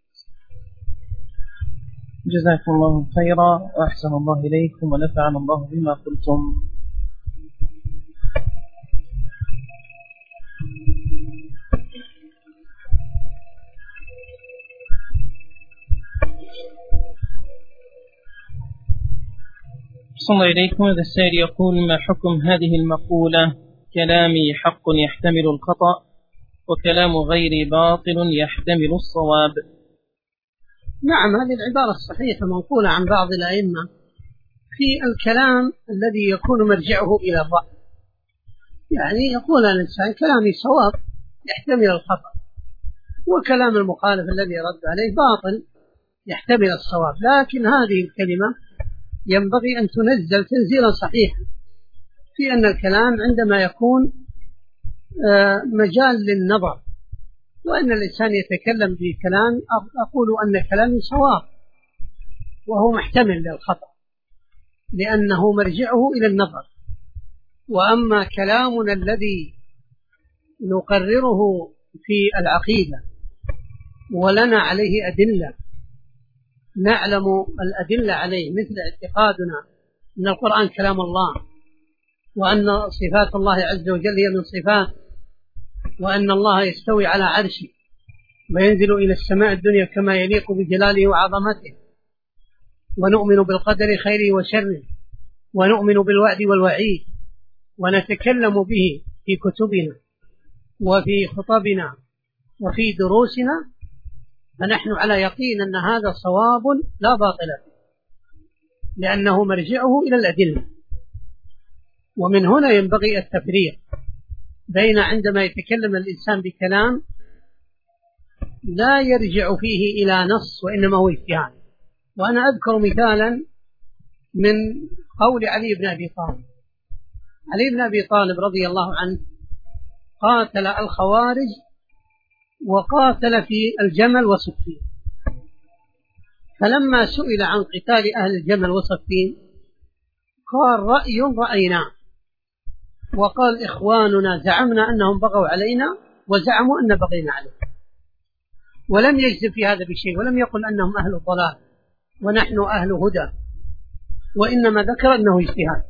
جزاكم الله خيرا وأحسن الله إليكم ونفعنا الله بما قلتم. صلى إليكم. هذا السائل يقول: ما حكم هذه المقولة: كلامي حق يحتمل الخطأ وكلام غيري باطل يحتمل الصواب؟ نعم، هذه العبارة الصحيحة منقولة عن بعض الأئمة في الكلام الذي يكون مرجعه إلى الرأي. يعني يقول الإنسان كلامي صواب يحتمل الخطأ، وكلام المخالف الذي رد عليه باطل يحتمل الصواب. لكن هذه الكلمة ينبغي أن تنزل تنزيلا صحيحا في أن الكلام عندما يكون مجال للنظر، وأن الإنسان يتكلم بكلام أقول أن كلامي صواب وهو محتمل للخطأ لأنه مرجعه إلى النظر. وأما كلامنا الذي نقرره في العقيدة ولنا عليه أدلة نعلم الأدلة عليه، مثل اعتقادنا أن القرآن كلام الله، وأن صفات الله عز وجل هي من صفات، وأن الله يستوي على عرشه وينزل إلى السماء الدنيا كما يليق بجلاله وعظمته، ونؤمن بالقدر خيره وشره، ونؤمن بالوعد والوعيد، ونتكلم به في كتبنا وفي خطبنا وفي دروسنا، فنحن على يقين أن هذا صواب لا باطل فيه لأنه مرجعه إلى الأدلة. ومن هنا ينبغي التفريق بين عندما يتكلم الإنسان بكلام لا يرجع فيه إلى نص وإنما هو اجتهاد. وأنا أذكر مثالا من قول علي بن أبي طالب. علي بن أبي طالب رضي الله عنه قاتل الخوارج وقاتل في الجمل وصفين، فلما سئل عن قتال أهل الجمل وصفين قال: رأي رأيناه، وقال: إخواننا زعمنا أنهم بغوا علينا وزعموا أن بغينا عليهم، ولم يجزم في هذا بشيء، ولم يقل أنهم أهل الضلال ونحن أهل هدى، وإنما ذكر أنه اجتهاد.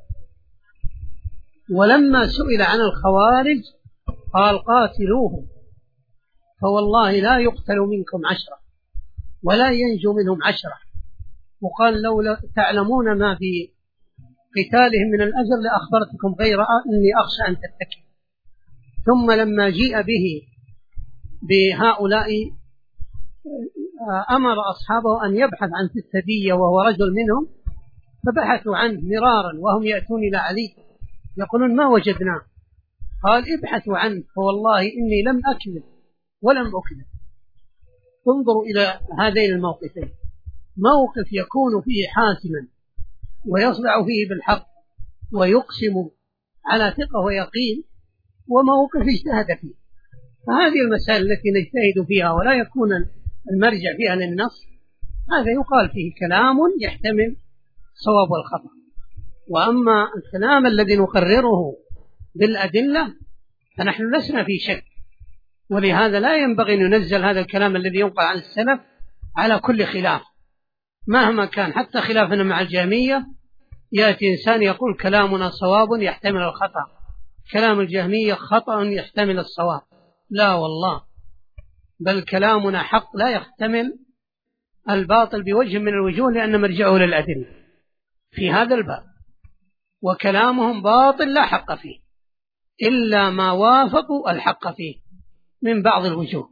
ولما سئل عن الخوارج قال: قاتلوهم فوالله لا يقتل منكم 10 ولا ينجو منهم 10، وقال: لو تعلمون ما في قتالهم من الأجر لأخبرتكم، غير أني أخشى أن تتكلوا. ثم لما جيء به بهؤلاء أمر أصحابه أن يبحث عن 6 دية وهو رجل منهم، فبحثوا عنه مرارا وهم يأتون إلى علي يقولون ما وجدناه. قال ابحثوا عنه فوالله إني لم أكذب ولم أكذب. انظروا إلى هذين الموقفين، موقف يكون فيه حاسما ويصدع فيه بالحق ويقسم على ثقة ويقين، وموقف اجتهد فيه. فهذه المسائل التي نجتهد فيها ولا يكون المرجع فيها للنص، هذا يقال فيه كلام يحتمل الصواب والخطأ. وأما الكلام الذي نقرره بالأدلة فنحن لسنا في شك، ولهذا لا ينبغي أن ينزل هذا الكلام الذي ينقل عن السلف على كل خلاف مهما كان. حتى خلافنا مع الجهمية يأتي إنسان يقول كلامنا صواب يحتمل الخطأ، كلام الجهمية خطأ يحتمل الصواب. لا والله، بل كلامنا حق لا يحتمل الباطل بوجه من الوجوه، لأن مرجعه للأدلة في هذا الباب. وكلامهم باطل لا حق فيه إلا ما وافقوا الحق فيه من بعض الوجوه،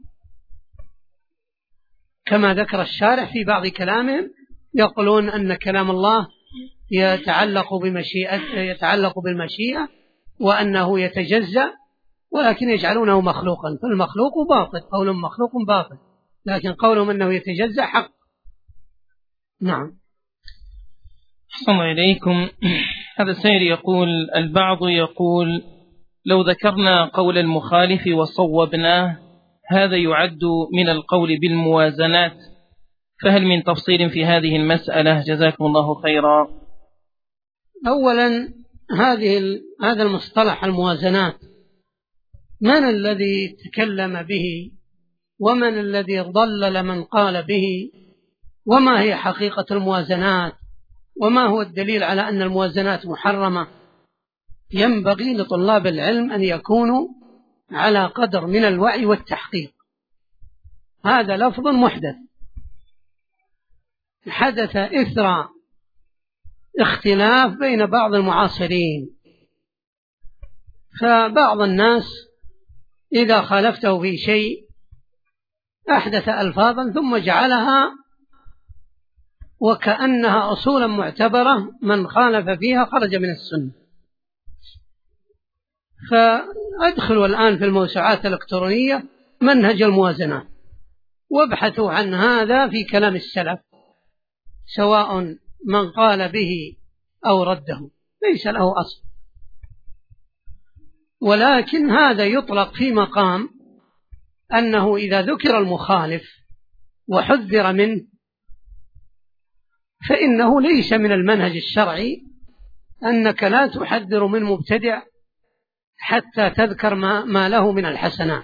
كما ذكر الشارح في بعض كلامهم يقولون أن كلام الله يتعلق بالمشيئة وأنه يتجزأ، ولكن يجعلونه مخلوقا، فالمخلوق باطل، قول مخلوق باطل، لكن قولهم أنه يتجزأ حق. نعم. أحسن إليكم. هذا السائل يقول: البعض يقول لو ذكرنا قول المخالف وصوبناه هذا يعد من القول بالموازنات، فهل من تفصيل في هذه المسألة؟ جزاكم الله خيرا. أولا هذا المصطلح الموازنات من الذي تكلم به، ومن الذي ضلل من قال به، وما هي حقيقة الموازنات، وما هو الدليل على أن الموازنات محرمة؟ ينبغي لطلاب العلم أن يكونوا على قدر من الوعي والتحقيق. هذا لفظ محدث حدث إثر اختلاف بين بعض المعاصرين، فبعض الناس إذا خالفته في شيء أحدث ألفاظا ثم جعلها وكأنها أصولا معتبرة، من خالف فيها خرج من السنة. فأدخلوا الآن في الموسوعات الإلكترونية منهج الموازنات وابحثوا عن هذا في كلام السلف، سواء من قال به أو رده، ليس له أصل. ولكن هذا يطلق في مقام أنه إذا ذكر المخالف وحذر منه فإنه ليس من المنهج الشرعي أنك لا تحذر من مبتدع حتى تذكر ما له من الحسنات.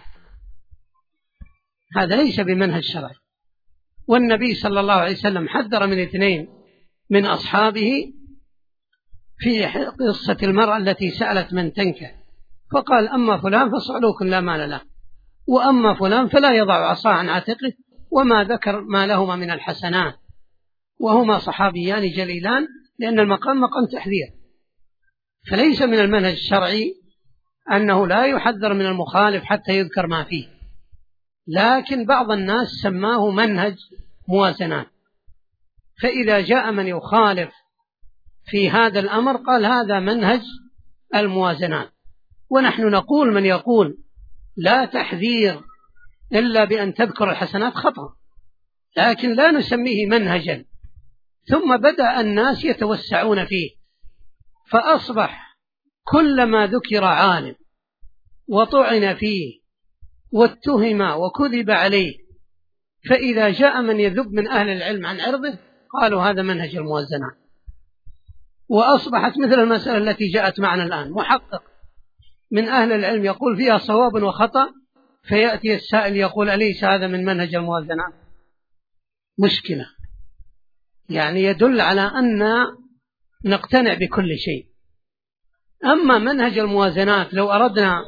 هذا ليس بمنهج شرعي. والنبي صلى الله عليه وسلم حذر من 2 من أصحابه في قصة المرأة التي سألت من تنكح، فقال: أما فلان فصعلوك لا مال له، وأما فلان فلا يضع عصاه عن عاتقه، وما ذكر ما لهما من الحسنات، وهما صحابيان جليلان، لأن المقام مقام تحذير. فليس من المنهج الشرعي أنه لا يحذر من المخالف حتى يذكر ما فيه، لكن بعض الناس سماه منهج موازنات، فإذا جاء من يخالف في هذا الأمر قال هذا منهج الموازنات. ونحن نقول من يقول لا تحذير إلا بأن تذكر الحسنات خطأ، لكن لا نسميه منهجا. ثم بدأ الناس يتوسعون فيه، فأصبح كلما ذكر عالم وطعن فيه واتهم وكذب عليه، فإذا جاء من يذب من أهل العلم عن عرضه قالوا هذا منهج الموازنات. وأصبحت مثل المسألة التي جاءت معنا الآن، محقق من أهل العلم يقول فيها صواب وخطأ، فيأتي السائل يقول أليس هذا من منهج الموازنات؟ مشكلة، يعني يدل على أن نقتنع بكل شيء. أما منهج الموازنات لو أردنا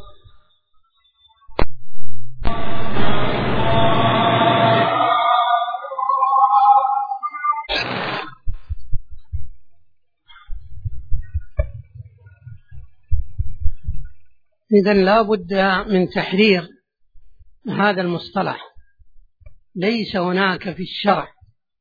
إذن لا بد من تحرير هذا المصطلح. ليس هناك في الشرع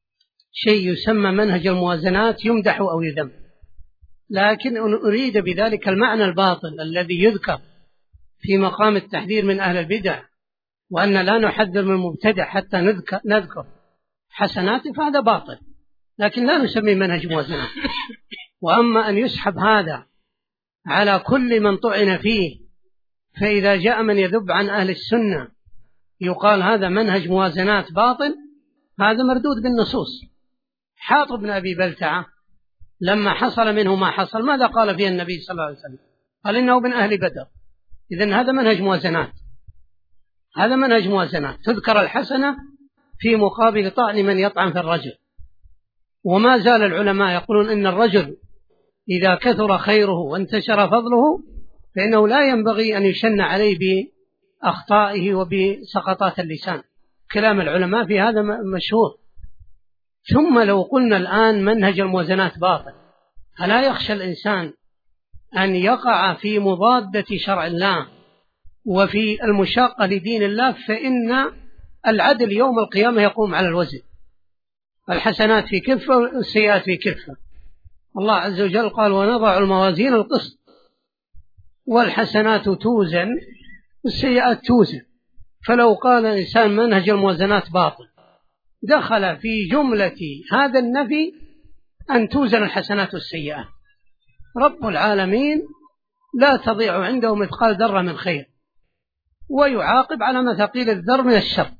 شيء يسمى منهج الموازنات يمدح أو يذم، لكن أريد بذلك المعنى الباطل الذي يذكر في مقام التحذير من أهل البدع، وأن لا نحذر من مبتدع حتى نذكر حسناته، فهذا باطل، لكن لا نسميه منهج موازنات. وأما أن يسحب هذا على كل من طعن فيه، فإذا جاء من يذب عن أهل السنة يقال هذا منهج موازنات باطل، هذا مردود بالنصوص. حاطب بن أبي بلتعة لما حصل منه ما حصل ماذا قال فيه النبي صلى الله عليه وسلم؟ قال إنه من أهل بدر. إذن هذا منهج موازنات، هذا منهج موازنات، تذكر الحسنة في مقابل طعن من يطعن في الرجل. وما زال العلماء يقولون إن الرجل إذا كثر خيره وانتشر فضله فإنه لا ينبغي أن يشن عليه بأخطائه وبسقطات اللسان. كلام العلماء في هذا مشهور. ثم لو قلنا الآن منهج الموازنات باطل، فلا يخشى الإنسان أن يقع في مضادة شرع الله وفي المشاقة لدين الله، فإن العدل يوم القيامة يقوم على الوزن، الحسنات في كفة والسيئات في كفة. الله عز وجل قال ونضع الموازين القسط، والحسنات توزن والسيئات توزن. فلو قال الإنسان منهج الموازنات باطل دخل في جملة هذا النفي أن توزن الحسنات والسيئات. رب العالمين لا تضيع عنده مثقال ذرة من خير، ويعاقب على مثاقيل الذر من الشر.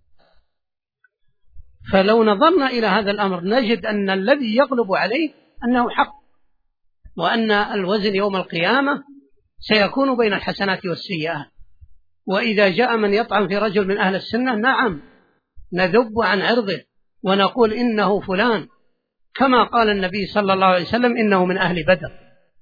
فلو نظرنا إلى هذا الأمر نجد أن الذي يغلب عليه أنه حق، وأن الوزن يوم القيامة سيكون بين الحسنات والسيئات. وإذا جاء من يطعن في رجل من أهل السنة نعم نذب عن عرضه ونقول إنه فلان، كما قال النبي صلى الله عليه وسلم إنه من أهل بدر.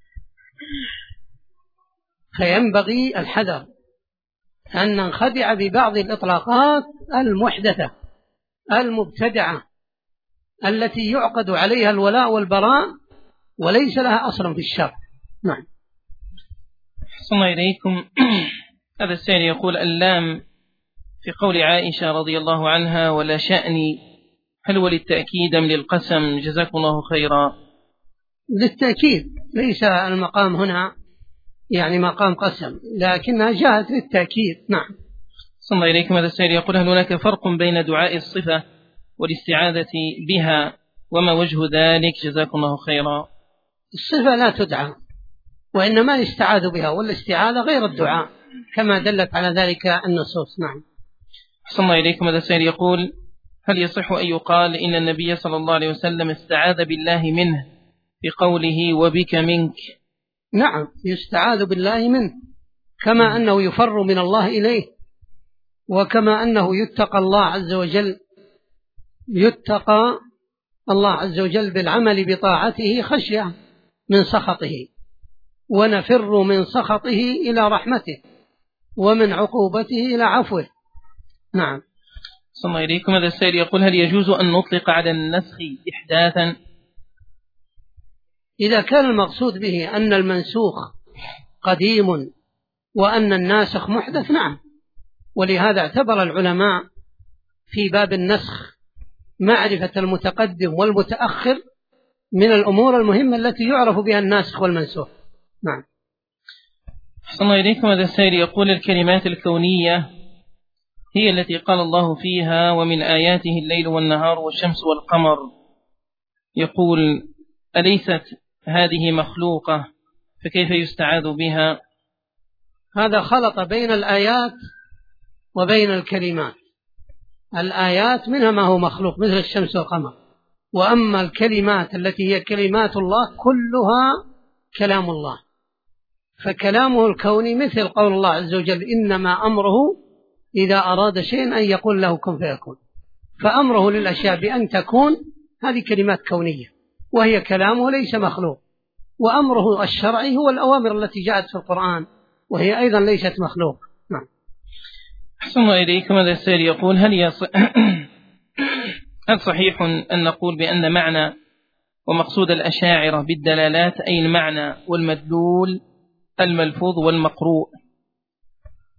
فينبغي الحذر أن ننخدع ببعض الإطلاقات المحدثة المبتدعة التي يعقد عليها الولاء والبراء وليس لها أصل في الشرع. نعم. أحسن إليكم. هذا السائل يقول اللام في قول عائشة رضي الله عنها ولا شأني، هل هو للتأكيد أم للقسم؟ جزاكم الله خيرا. للتأكيد، ليس المقام هنا يعني مقام قسم، لكنها جاءت للتأكيد. نعم. صلى الله إليكم. هذا السائل يقول هل هناك فرق بين دعاء الصفة والاستعاذة بها، وما وجه ذلك؟ جزاكم الله خيرا. الصفة لا تدعى، وإنما يستعاذ بها، والاستعاذة غير الدعاء كما دلت على ذلك النصوص. نعم. صلى الله إليكم. هذا السائل يقول هل يصح أن يقال إن النبي صلى الله عليه وسلم استعاذ بالله منه بقوله وبك منك؟ نعم، يستعاذ بالله منه، كما أنه يفر من الله إليه، وكما أنه يتقى الله عز وجل بالعمل بطاعته خشية من سخطه، ونفر من سخطه إلى رحمته، ومن عقوبته إلى عفوه. نعم. صلى الله إليكم. هذا السائل يقول هل يجوز أن نطلق على النسخ إحداثا؟ إذا كان المقصود به أن المنسوخ قديم وأن الناسخ محدث نعم، ولهذا اعتبر العلماء في باب النسخ معرفة المتقدم والمتأخر من الأمور المهمة التي يعرف بها الناسخ والمنسوخ. نعم. صلى الله إليكم. هذا السائل يقول الكلمات الكونية هي التي قال الله فيها ومن آياته الليل والنهار والشمس والقمر، يقول أليست هذه مخلوقة فكيف يستعاذ بها؟ هذا خلط بين الآيات وبين الكلمات. الآيات منها ما هو مخلوق مثل الشمس والقمر، وأما الكلمات التي هي كلمات الله كلها كلام الله. فكلامه الكوني مثل قول الله عز وجل إنما أمره إذا أراد شيئا أن يقول له كن فيكون، فأمره للأشياء بأن تكون، هذه كلمات كونية وهي كلامه ليس مخلوق. وأمره الشرعي هو الأوامر التي جاءت في القرآن وهي أيضا ليست مخلوق. نعم. أحسن الله إليكم. هذا السائل يقول هل صحيح أن نقول بأن معنى ومقصود الأشاعرة بالدلالات أي المعنى والمدلول الملفوظ والمقروء؟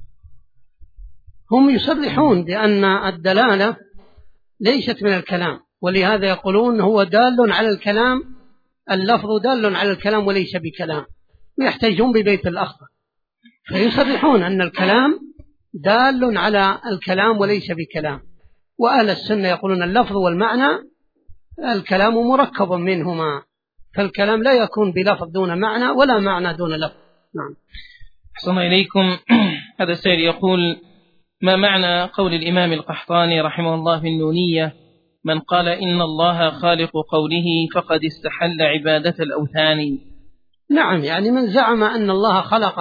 هم يصرحون بأن الدلالة ليست من الكلام، ولهذا يقولون هو دال على الكلام، اللفظ دال على الكلام وليس بكلام، ويحتجون ببيت الأخضر فيصرحون أن الكلام دال على الكلام وليس بكلام. وأهل السنة يقولون اللفظ والمعنى الكلام مركب منهما، فالكلام لا يكون بلفظ دون معنى ولا معنى دون لفظ. نعم. أحسن إليكم. هذا السائل يقول: ما معنى قول الإمام القحطاني رحمه الله في النونية: من قال إن الله خالق قوله فقد استحل عبادة الأوثان؟ نعم، يعني من زعم أن الله خلق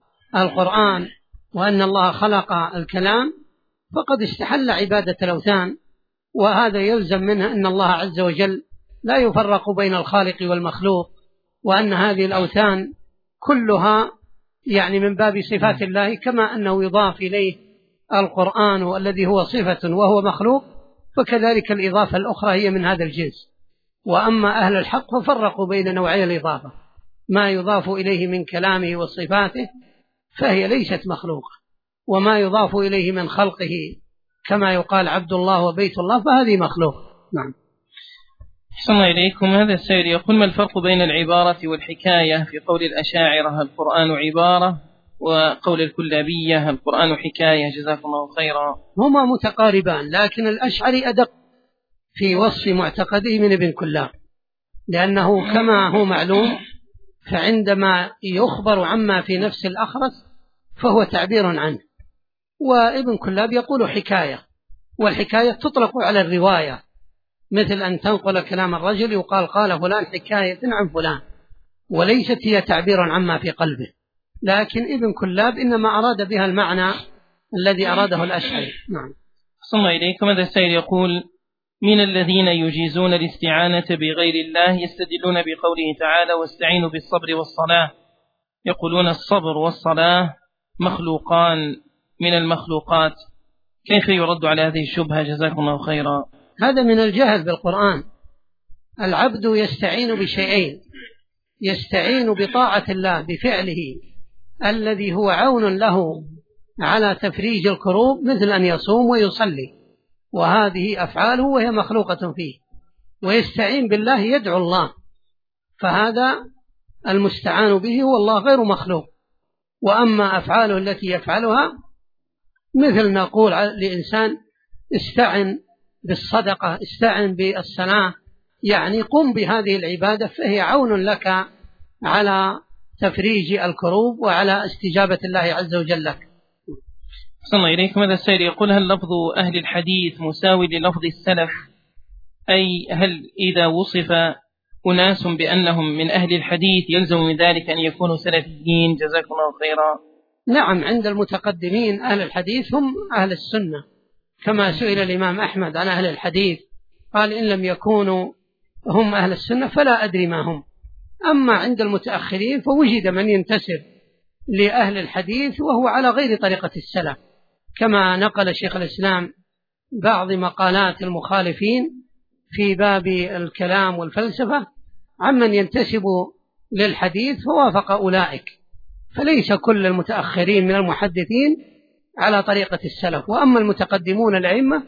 القرآن وأن الله خلق الكلام فقد استحل عبادة الأوثان، وهذا يلزم منه أن الله عز وجل لا يفرق بين الخالق والمخلوق، وأن هذه الأوثان كلها يعني من باب صفات الله، كما أنه يضاف إليه القرآن والذي هو صفة وهو مخلوق، فكذلك الإضافة الأخرى هي من هذا الجنس. وأما أهل الحق ففرقوا بين نوعي الإضافة، ما يضاف إليه من كلامه وصفاته فهي ليست مخلوقة، وما يضاف إليه من خلقه كما يقال عبد الله وبيت الله فهذه مخلوق. نعم. أحسن إليكم. هذا السائل يقول: ما الفرق بين العبارة والحكاية في قول الأشاعرة القرآن عبارة، وقول الكلابية القرآن حكاية؟ جزاكم الله خيرا. هما متقاربان، لكن الأشعري أدق في وصف معتقده من ابن كلاب، لأنه كما هو معلوم فعندما يخبر عما في نفس الأخرس فهو تعبير عنه، وابن كلاب يقول حكاية، والحكاية تطلق على الرواية، مثل أن تنقل كلام الرجل يقال قال فلان حكاية عن فلان، وليست هي تعبير عما في قلبه. لكن ابن كلاب إنما أراد بها المعنى الذي أراده الأشعري. نعم. أحسن إليكم. هذا السائل يقول: من الذين يجيزون الاستعانة بغير الله يستدلون بقوله تعالى: واستعينوا بالصبر والصلاة، يقولون الصبر والصلاة مخلوقان من المخلوقات، كيف يرد على هذه الشبهة؟ جزاكم الله خيرا. هذا من الجهل بالقرآن. العبد يستعين بشيئين: يستعين بطاعة الله بفعله الذي هو عون له على تفريج الكروب، مثل أن يصوم ويصلي، وهذه أفعاله وهي مخلوقة فيه. ويستعين بالله يدعو الله، فهذا المستعان به والله غير مخلوق. وأما أفعاله التي يفعلها، مثل نقول لإنسان استعن بالصدقة، استعن بالصلاة، يعني قم بهذه العبادة، فهي عون لك على تفريج الكروب وعلى استجابة الله عز وجل لك. صلى إليكم. هذا السائل يقول: هل لفظ أهل الحديث مساوي للفظ السلف؟ أي هل إذا وصف أناس بأنهم من أهل الحديث يلزم من ذلك أن يكونوا سلفيين؟ جزاكم الله خيرا. نعم، عند المتقدمين أهل الحديث هم أهل السنة، كما سئل الإمام أحمد عن أهل الحديث قال: إن لم يكونوا هم أهل السنة فلا أدري ما هم. أما عند المتأخرين فوجد من ينتسب لأهل الحديث وهو على غير طريقة السلف، كما نقل شيخ الإسلام بعض مقالات المخالفين في باب الكلام والفلسفة عمن ينتسب للحديث فوافق أولئك. فليس كل المتأخرين من المحدثين على طريقة السلف، وأما المتقدمون الأئمة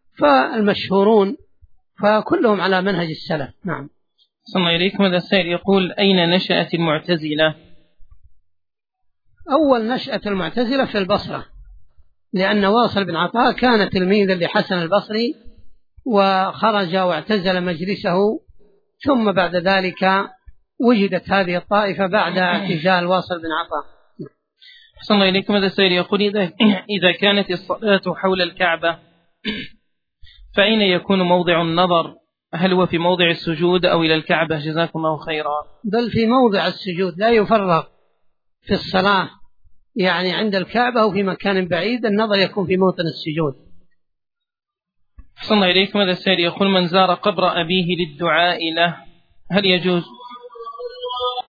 فالمشهورون فكلهم على منهج السلف. نعم. صلى الله عليكم. هذا السائل يقول: أين نشأت المعتزلة؟ أول نشأة المعتزلة في البصرة، لأن واصل بن عطاء كان تلميذا لحسن البصري وخرج واعتزل مجلسه، ثم بعد ذلك وجدت هذه الطائفة بعد اعتزال واصل بن عطاء. صلى الله عليكم. هذا السائل يقول: إذا كانت الصلاة حول الكعبة فأين يكون موضع النظر؟ هل هو في موضع السجود أو إلى الكعبة؟ جزاكم الله خيرا. بل في موضع السجود، لا يفرق في الصلاة، يعني عند الكعبة أو في مكان بعيد النظر يكون في موطن السجود. صلى الله عليكم. هذا السائل يقول: من زار قبر أبيه للدعاء له هل يجوز